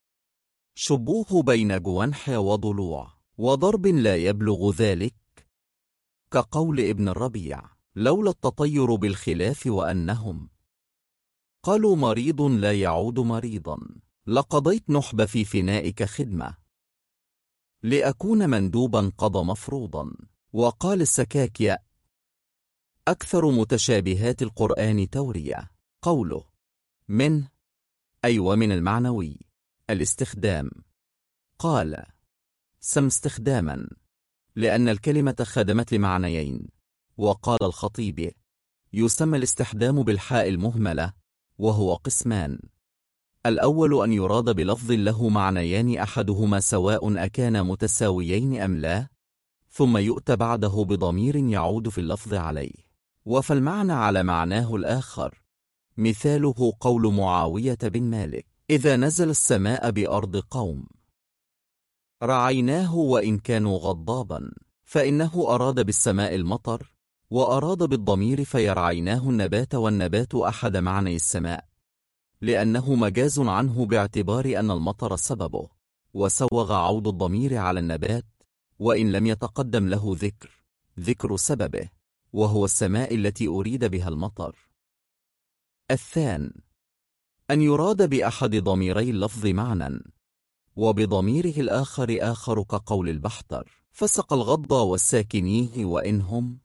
شبوه بين جوانح وضلوع، وضرب لا يبلغ ذلك، كقول ابن الربيع: لولا التطير بالخلاف وأنهم قالوا مريض لا يعود مريضا لقضيت نحب في فنائك خدمة لأكون مندوبا قضى مفروضا. وقال السكاكية: أكثر متشابهات القرآن تورية. قوله من، أي ومن المعنوي. الاستخدام، قال: سم استخداما لأن الكلمة خدمت لمعنيين. وقال الخطيب: يسمى الاستخدام بالحاء المهملة، وهو قسمان: الأول أن يراد بلفظ له معنيان أحدهما سواء أكان متساويين أم لا، ثم يؤتى بعده بضمير يعود في اللفظ عليه، وفالمعنى على معناه الآخر. مثاله قول معاوية بن مالك: إذا نزل السماء بأرض قوم رعيناه وإن كانوا غضابا، فإنه أراد بالسماء المطر، وأراد بالضمير فيرعيناه النبات، والنبات أحد معني السماء، لأنه مجاز عنه باعتبار أن المطر سببه، وسوغ عود الضمير على النبات وإن لم يتقدم له ذكر سببه، وهو السماء التي أريد بها المطر. الثان أن يراد بأحد ضميري اللفظ معنى، وبضميره الآخر آخر، كقول البحتر: فسق الغض والساكنيه وإنهم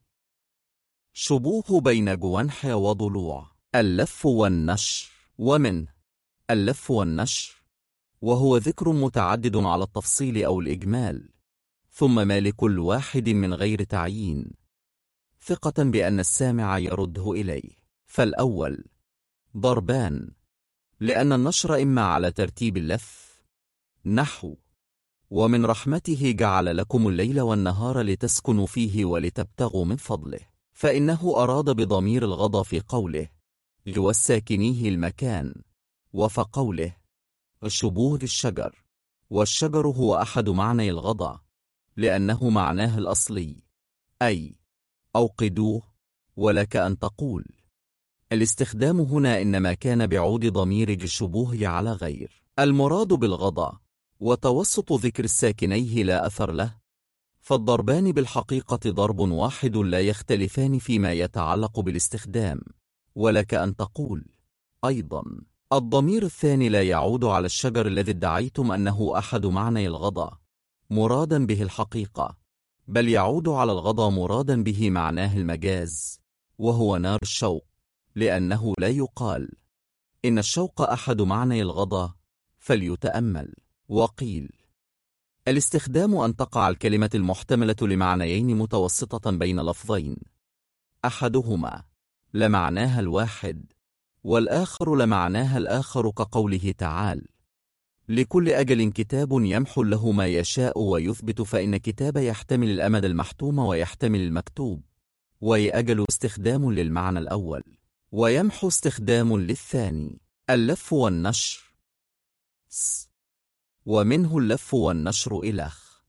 شبوه بين جوانح وضلوع. اللف والنشر. ومن اللف والنشر، وهو ذكر متعدد على التفصيل أو الإجمال، ثم ما لكل واحد من غير تعيين، ثقة بأن السامع يرده إليه. فالأول ضربان، لأن النشر إما على ترتيب اللف، نحو: ومن رحمته جعل لكم الليل والنهار لتسكنوا فيه ولتبتغوا من فضله، فإنه أراد بضمير الغض في قوله والساكنيه المكان، وفقوله الشبوه الشجر، والشجر هو أحد معني الغض لأنه معناه الأصلي، أي أوقدوه. ولك أن تقول الاستخدام هنا إنما كان بعود ضمير الشبوه على غير المراد بالغض، وتوسط ذكر الساكنيه لا أثر له، فالضربان بالحقيقة ضرب واحد لا يختلفان فيما يتعلق بالاستخدام. ولك أن تقول أيضا الضمير الثاني لا يعود على الشجر الذي ادعيتم أنه أحد معني الغض مرادا به الحقيقة، بل يعود على الغض مرادا به معناه المجاز، وهو نار الشوق، لأنه لا يقال إن الشوق أحد معني الغض فليتأمل. وقيل الاستخدام أن تقع الكلمة المحتملة لمعنيين متوسطة بين لفظين، أحدهما لمعناها الواحد والآخر لمعناها الآخر، كقوله تعالى: لكل أجل كتاب يمحو له ما يشاء ويثبت، فإن كتاب يحتمل الأمد المحتوم ويحتمل المكتوب، ويأجل استخدام للمعنى الأول، ويمحو استخدام للثاني. اللف والنشر ومنه اللف والنشر إلخ.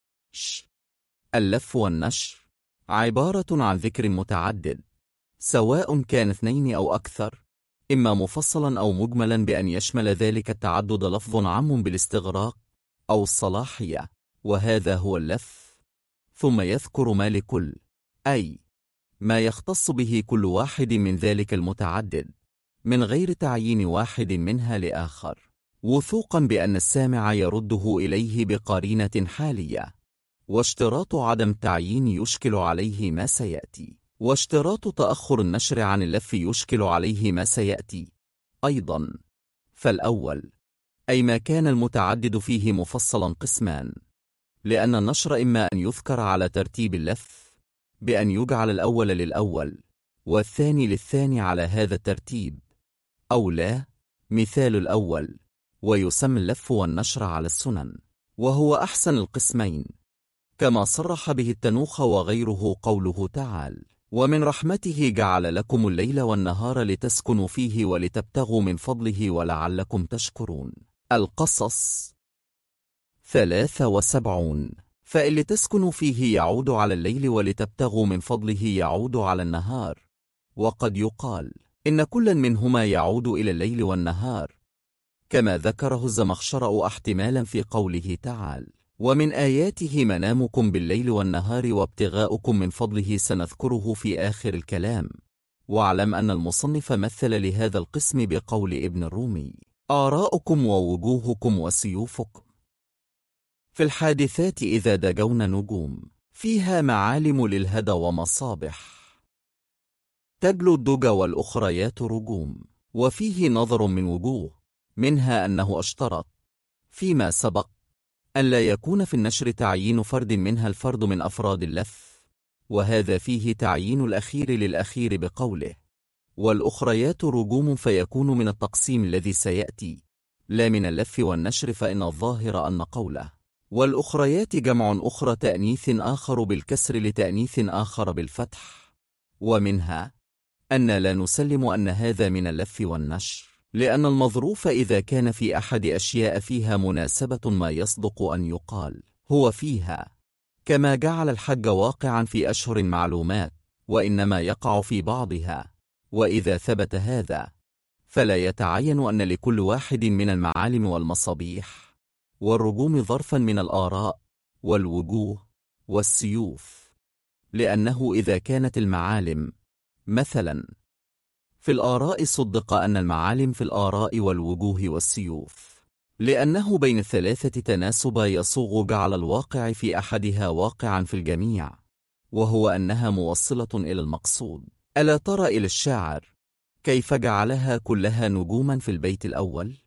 اللف والنشر عبارة عن ذكر متعدد، سواء كان 2 أو أكثر، إما مفصلا أو مجملا، بأن يشمل ذلك التعدد لفظ عام بالاستغراق أو الصلاحية، وهذا هو اللف. ثم يذكر ما لكل، أي ما يختص به كل واحد من ذلك المتعدد، من غير تعيين واحد منها لآخر، وثوقا بأن السامع يرده إليه بقرينة حالية. واشتراط عدم تعيين يشكل عليه ما سيأتي، واشتراط تأخر النشر عن اللف يشكل عليه ما سيأتي أيضا. فالأول أي ما كان المتعدد فيه مفصلا قسمان، لأن النشر إما أن يذكر على ترتيب اللف بأن يجعل الأول للأول والثاني للثاني على هذا الترتيب، أو لا، مثال الأول، ويسمى اللف والنشر على السنن، وهو أحسن القسمين، كما صرح به التنوخ وغيره قوله تعالى: ومن رحمته جعل لكم الليل والنهار لتسكنوا فيه ولتبتغوا من فضله ولعلكم تشكرون. القصص 73. فإن لتسكنوا فيه يعود على الليل ولتبتغوا من فضله يعود على النهار، وقد يقال إن كلا منهما يعود إلى الليل والنهار، كما ذكره الزمخشري احتمالا في قوله تعالى: ومن آياته منامكم بالليل والنهار وابتغاؤكم من فضله، سنذكره في آخر الكلام. واعلم أن المصنف مثل لهذا القسم بقول ابن الرومي: آراؤكم ووجوهكم وسيوفكم. في الحادثات إذا دجون نجوم فيها معالم للهدى ومصابح، تجلو الدجى والأخريات رجوم. وفيه نظر من وجوه، منها أنه اشترط فيما سبق أن لا يكون في النشر تعيين فرد منها الفرد من أفراد اللف، وهذا فيه تعيين الأخير للأخير بقوله: والأخريات رجوم، فيكون من التقسيم الذي سيأتي، لا من اللف والنشر، فإن الظاهر أن قوله والأخريات جمع أخرى تأنيث آخر بالكسر لتأنيث آخر بالفتح. ومنها أن لا نسلم أن هذا من اللف والنشر، لأن المظروف إذا كان في أحد أشياء فيها مناسبة ما يصدق أن يقال هو فيها، كما جعل الحج واقعا في أشهر معلومات، وإنما يقع في بعضها. وإذا ثبت هذا فلا يتعين أن لكل واحد من المعالم والمصابيح والرجوم ظرفا من الآراء والوجوه والسيوف، لأنه إذا كانت المعالم مثلا في الآراء صدق أن المعالم في الآراء والوجوه والسيوف، لأنه بين الثلاثة تناسب يصوغ جعل الواقع في أحدها واقعا في الجميع، وهو أنها موصلة إلى المقصود. ألا ترى إلى الشاعر كيف جعلها كلها نجوما في البيت الأول؟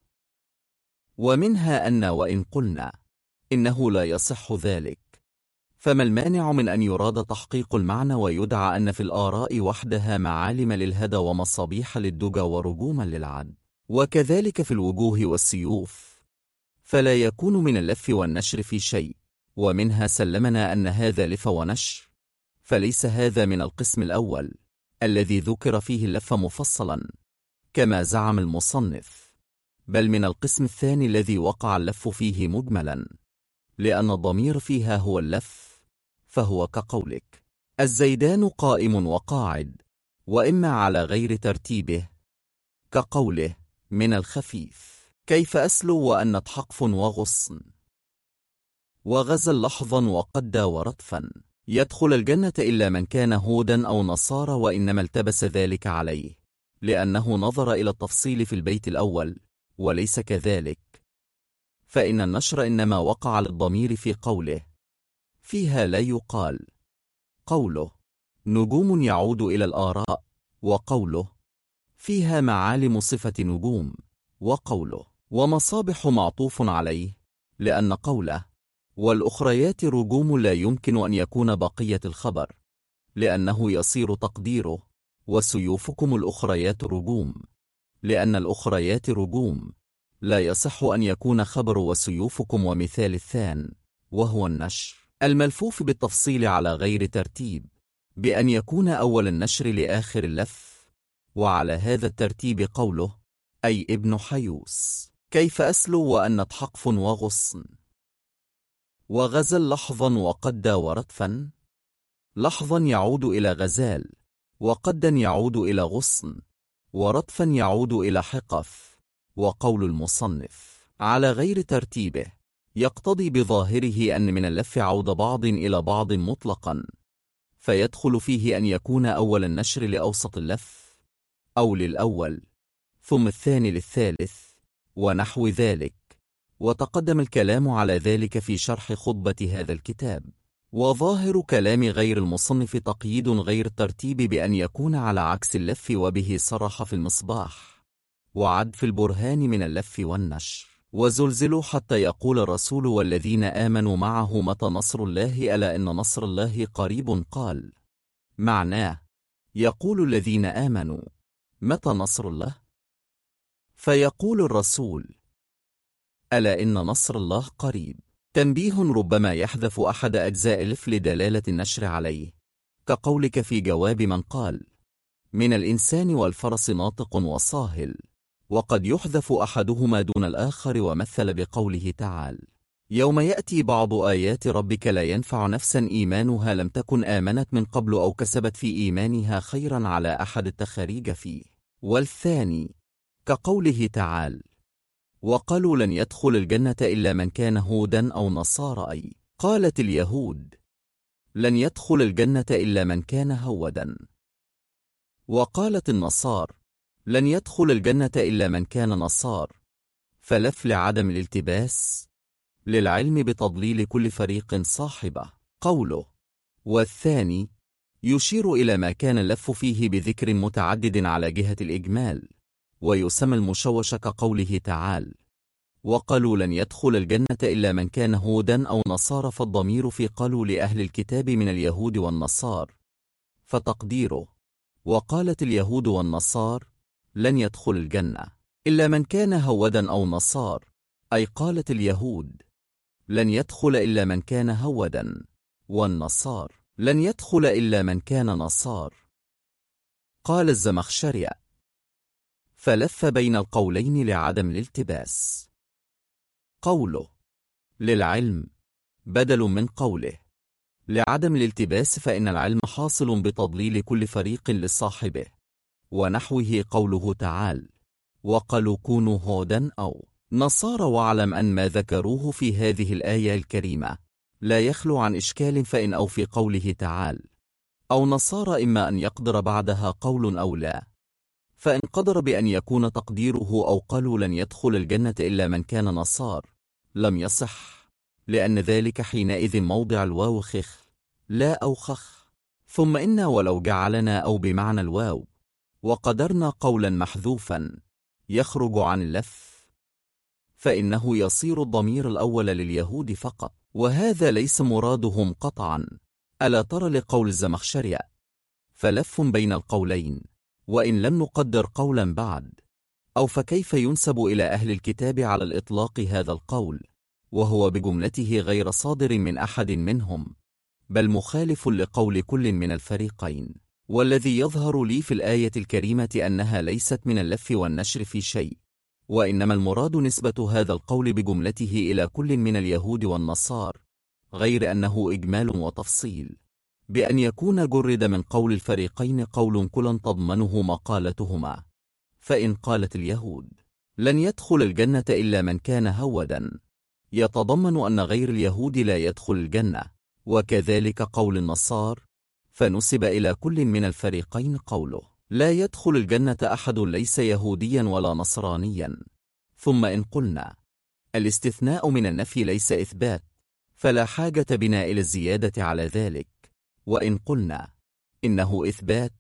ومنها أن وإن قلنا إنه لا يصح ذلك، فما المانع من أن يراد تحقيق المعنى ويدعى أن في الآراء وحدها معالم للهدى ومصابيح للدجى ورجوما للعد، وكذلك في الوجوه والسيوف، فلا يكون من اللف والنشر في شيء. ومنها سلمنا أن هذا لف ونشر، فليس هذا من القسم الأول الذي ذكر فيه اللف مفصلا كما زعم المصنف، بل من القسم الثاني الذي وقع اللف فيه مجملا، لأن الضمير فيها هو اللف، فهو كقولك: الزيدان قائم وقاعد، وإما على غير ترتيبه، كقوله: من الخفيف كيف أسلو وأنت حقف وغصن، وغزل لحظا وقدى ورطفا، يدخل الجنة إلا من كان هودا أو نصارى، وإنما التبس ذلك عليه لأنه نظر إلى التفصيل في البيت الأول، وليس كذلك، فإن النشر إنما وقع للضمير في قوله فيها، لا يقال قوله نجوم يعود إلى الآراء، وقوله فيها معالم صفة نجوم، وقوله ومصابح معطوف عليه، لأن قوله والأخريات رجوم لا يمكن أن يكون بقية الخبر، لأنه يصير تقديره وسيوفكم الأخريات رجوم، لأن الأخريات رجوم لا يصح أن يكون خبر وسيوفكم ومثال الثان، وهو النشر الملفوف بالتفصيل على غير ترتيب، بأن يكون أول النشر لآخر اللف، وعلى هذا الترتيب قوله أي ابن حيوس كيف أسلو وأنت حقف وغصن وغزل لحظا وقدا ورطفا. لحظا يعود إلى غزال، وقدا يعود إلى غصن، ورطفا يعود إلى حقف. وقول المصنف على غير ترتيبه يقتضي بظاهره أن من اللف عود بعض إلى بعض مطلقا، فيدخل فيه أن يكون أول النشر لأوسط اللف، أو للأول ثم الثاني للثالث، ونحو ذلك. وتقدم الكلام على ذلك في شرح خطبة هذا الكتاب. وظاهر كلام غير المصنف تقييد غير الترتيب بأن يكون على عكس اللف، وبه صرح في المصباح وعد في البرهان من اللف والنشر. وزلزلوا حتى يقول الرسول والذين آمنوا معه متى نصر الله ألا إن نصر الله قريب. قال معناه يقول الذين آمنوا متى نصر الله، فيقول الرسول ألا إن نصر الله قريب. تنبيه: ربما يحذف أحد أجزاء اللف لدلالة النشر عليه، كقولك في جواب من قال من الإنسان والفرس ناطق وصاهل، وقد يحذف أحدهما دون الآخر. ومثل بقوله تعالى يوم يأتي بعض آيات ربك لا ينفع نفسا إيمانها لم تكن آمنت من قبل أو كسبت في إيمانها خيرا على أحد التخاريج فيه. والثاني كقوله تعالى وقالوا لن يدخل الجنة إلا من كان هودا أو نصارى، أي قالت اليهود لن يدخل الجنة إلا من كان هودا، وقالت النصار لن يدخل الجنة إلا من كان نصار. فلف لعدم الالتباس للعلم بتضليل كل فريق صاحبه. قوله والثاني يشير إلى ما كان اللف فيه بذكر متعدد على جهة الإجمال، ويسمى المشوش كقوله تعالى وقالوا لن يدخل الجنة إلا من كان هودا أو نصارى، فالضمير في قالوا لأهل الكتاب من اليهود والنصار، فتقديره وقالت اليهود والنصار لن يدخل الجنة إلا من كان هودا أو نصار، أي قالت اليهود لن يدخل إلا من كان هودا، والنصار لن يدخل إلا من كان نصار. قال الزمخشري فلف بين القولين لعدم الالتباس. قوله للعلم بدل من قوله لعدم الالتباس، فإن العلم حاصل بتضليل كل فريق لصاحبه، ونحوه قوله تعالى وقالوا كونوا هودا أو نصارى. واعلم أن ما ذكروه في هذه الآية الكريمة لا يخلو عن إشكال، فإن أو في قوله تعالى أو نصارى إما أن يقدر بعدها قول أو لا، فإن قدر بأن يكون تقديره أو قالوا لن يدخل الجنة إلا من كان نصار لم يصح، لأن ذلك حينئذ موضع الواو خخ لا أو خخ. ثم إنا ولو جعلنا أو بمعنى الواو وقدرنا قولا محذوفا يخرج عن اللف، فإنه يصير الضمير الأول لليهود فقط، وهذا ليس مرادهم قطعا. ألا ترى لقول الزمخشري فلف بين القولين وإن لم نقدر قولا بعد، أو فكيف ينسب إلى أهل الكتاب على الإطلاق هذا القول وهو بجملته غير صادر من أحد منهم، بل مخالف لقول كل من الفريقين. والذي يظهر لي في الآية الكريمة أنها ليست من اللف والنشر في شيء، وإنما المراد نسبة هذا القول بجملته إلى كل من اليهود والنصار، غير أنه إجمال وتفصيل، بأن يكون جرد من قول الفريقين قول كلا تضمنه مقالتهما. فإن قالت اليهود لن يدخل الجنة إلا من كان هودا، يتضمن أن غير اليهود لا يدخل الجنة، وكذلك قول النصار، فنسب إلى كل من الفريقين قوله لا يدخل الجنة أحد ليس يهوديا ولا نصرانيا. ثم إن قلنا الاستثناء من النفي ليس إثبات، فلا حاجة بنا إلى الزيادة على ذلك، وإن قلنا إنه إثبات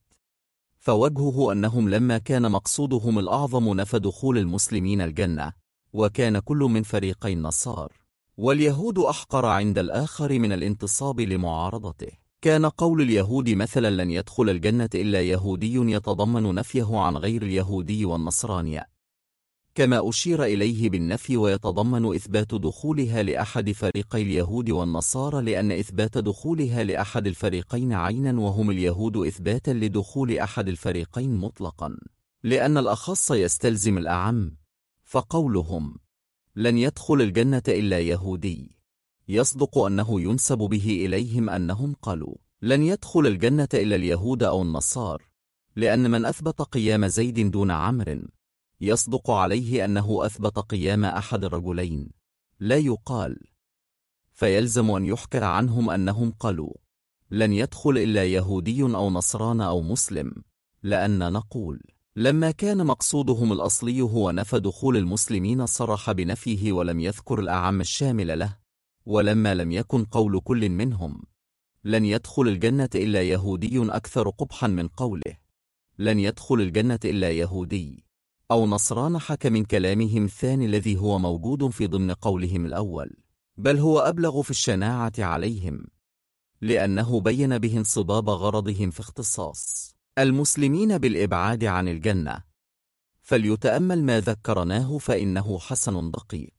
فوجهه أنهم لما كان مقصودهم الأعظم نفى دخول المسلمين الجنة، وكان كل من فريقي النصار واليهود أحقر عند الآخر من الانتصاب لمعارضته. كان قول اليهود مثلا لن يدخل الجنة إلا يهودي يتضمن نفيه عن غير اليهودي والنصراني، كما أشير إليه بالنفي، ويتضمن إثبات دخولها لأحد فريقي اليهود والنصارى، لأن إثبات دخولها لأحد الفريقين عينا وهم اليهود إثباتا لدخول أحد الفريقين مطلقا، لأن الأخص يستلزم الأعم. فقولهم لن يدخل الجنة إلا يهودي يصدق أنه ينسب به إليهم أنهم قالوا لن يدخل الجنة إلا اليهود أو النصار، لأن من أثبت قيام زيد دون عمرو يصدق عليه أنه أثبت قيام أحد الرجلين، لا يقال. فيلزم أن يحكى عنهم أنهم قالوا لن يدخل إلا يهودي أو نصران أو مسلم، لأن نقول لما كان مقصودهم الأصلي هو نفى دخول المسلمين صرح بنفيه ولم يذكر الأعم الشامل له. ولما لم يكن قول كل منهم لن يدخل الجنة إلا يهودي أكثر قبحا من قوله لن يدخل الجنة إلا يهودي أو نصران، حكى من كلامهم الثاني الذي هو موجود في ضمن قولهم الأول، بل هو أبلغ في الشناعة عليهم، لأنه بين به انصباب غرضهم في اختصاص المسلمين بالإبعاد عن الجنة. فليتأمل ما ذكرناه فإنه حسن دقيق.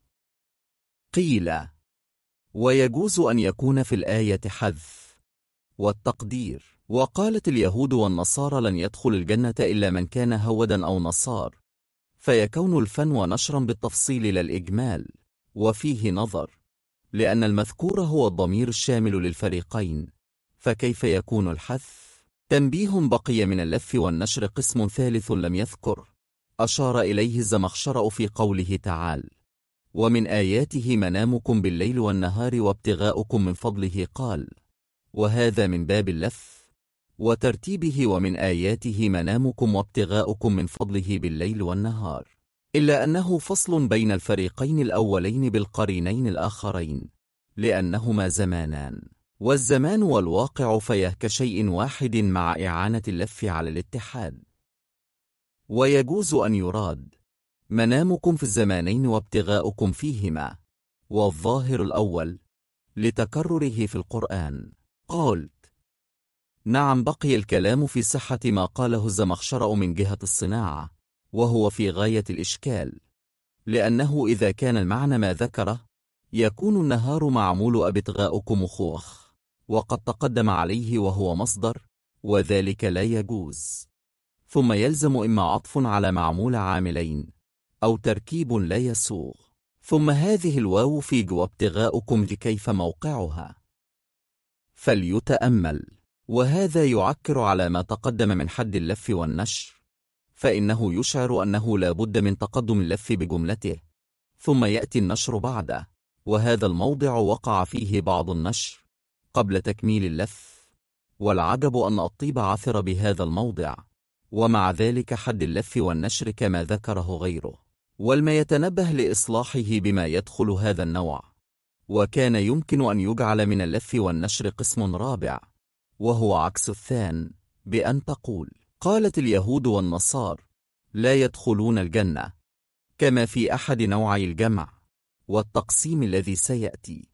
قيل ويجوز أن يكون في الآية حذف والتقدير، وقالت اليهود والنصارى لن يدخل الجنة إلا من كان هودا أو نصار، فيكون الفن ونشرا بالتفصيل للإجمال، وفيه نظر، لأن المذكور هو الضمير الشامل للفريقين، فكيف يكون الحذف؟ تنبيه بقي من اللف والنشر قسم ثالث لم يذكر، أشار إليه الزمخشري في قوله تعالى ومن آياته منامكم بالليل والنهار وابتغاؤكم من فضله، قال وهذا من باب اللف وترتيبه ومن آياته منامكم وابتغاؤكم من فضله بالليل والنهار، إلا أنه فصل بين الفريقين الأولين بالقرينين الآخرين، لأنهما زمانان، والزمان والواقع فيه كشيء واحد مع إعانة اللف على الاتحاد. ويجوز أن يراد منامكم في الزمانين وابتغاؤكم فيهما، والظاهر الأول لتكرره في القرآن. قلت نعم، بقي الكلام في صحة ما قاله الزمخشري من جهة الصناعة، وهو في غاية الإشكال، لأنه إذا كان المعنى ما ذكره يكون النهار معمول ابتغاؤكم خوخ، وقد تقدم عليه وهو مصدر، وذلك لا يجوز. ثم يلزم إما عطف على معمول عاملين أو تركيب لا يسوغ. ثم هذه الواو في جو ابتغاؤكم كيف موقعها؟ فليتأمل، وهذا يعكر على ما تقدم من حد اللف والنشر، فإنه يشعر أنه لا بد من تقدم اللف بجملته ثم يأتي النشر بعده، وهذا الموضع وقع فيه بعض النشر قبل تكميل اللف، والعجب أن الطيب عثر بهذا الموضع، ومع ذلك حد اللف والنشر كما ذكره غيره، والما يتنبه لإصلاحه بما يدخل هذا النوع. وكان يمكن أن يجعل من اللف والنشر قسم رابع، وهو عكس الثان، بأن تقول قالت اليهود والنصار لا يدخلون الجنة، كما في أحد نوعي الجمع والتقسيم الذي سيأتي.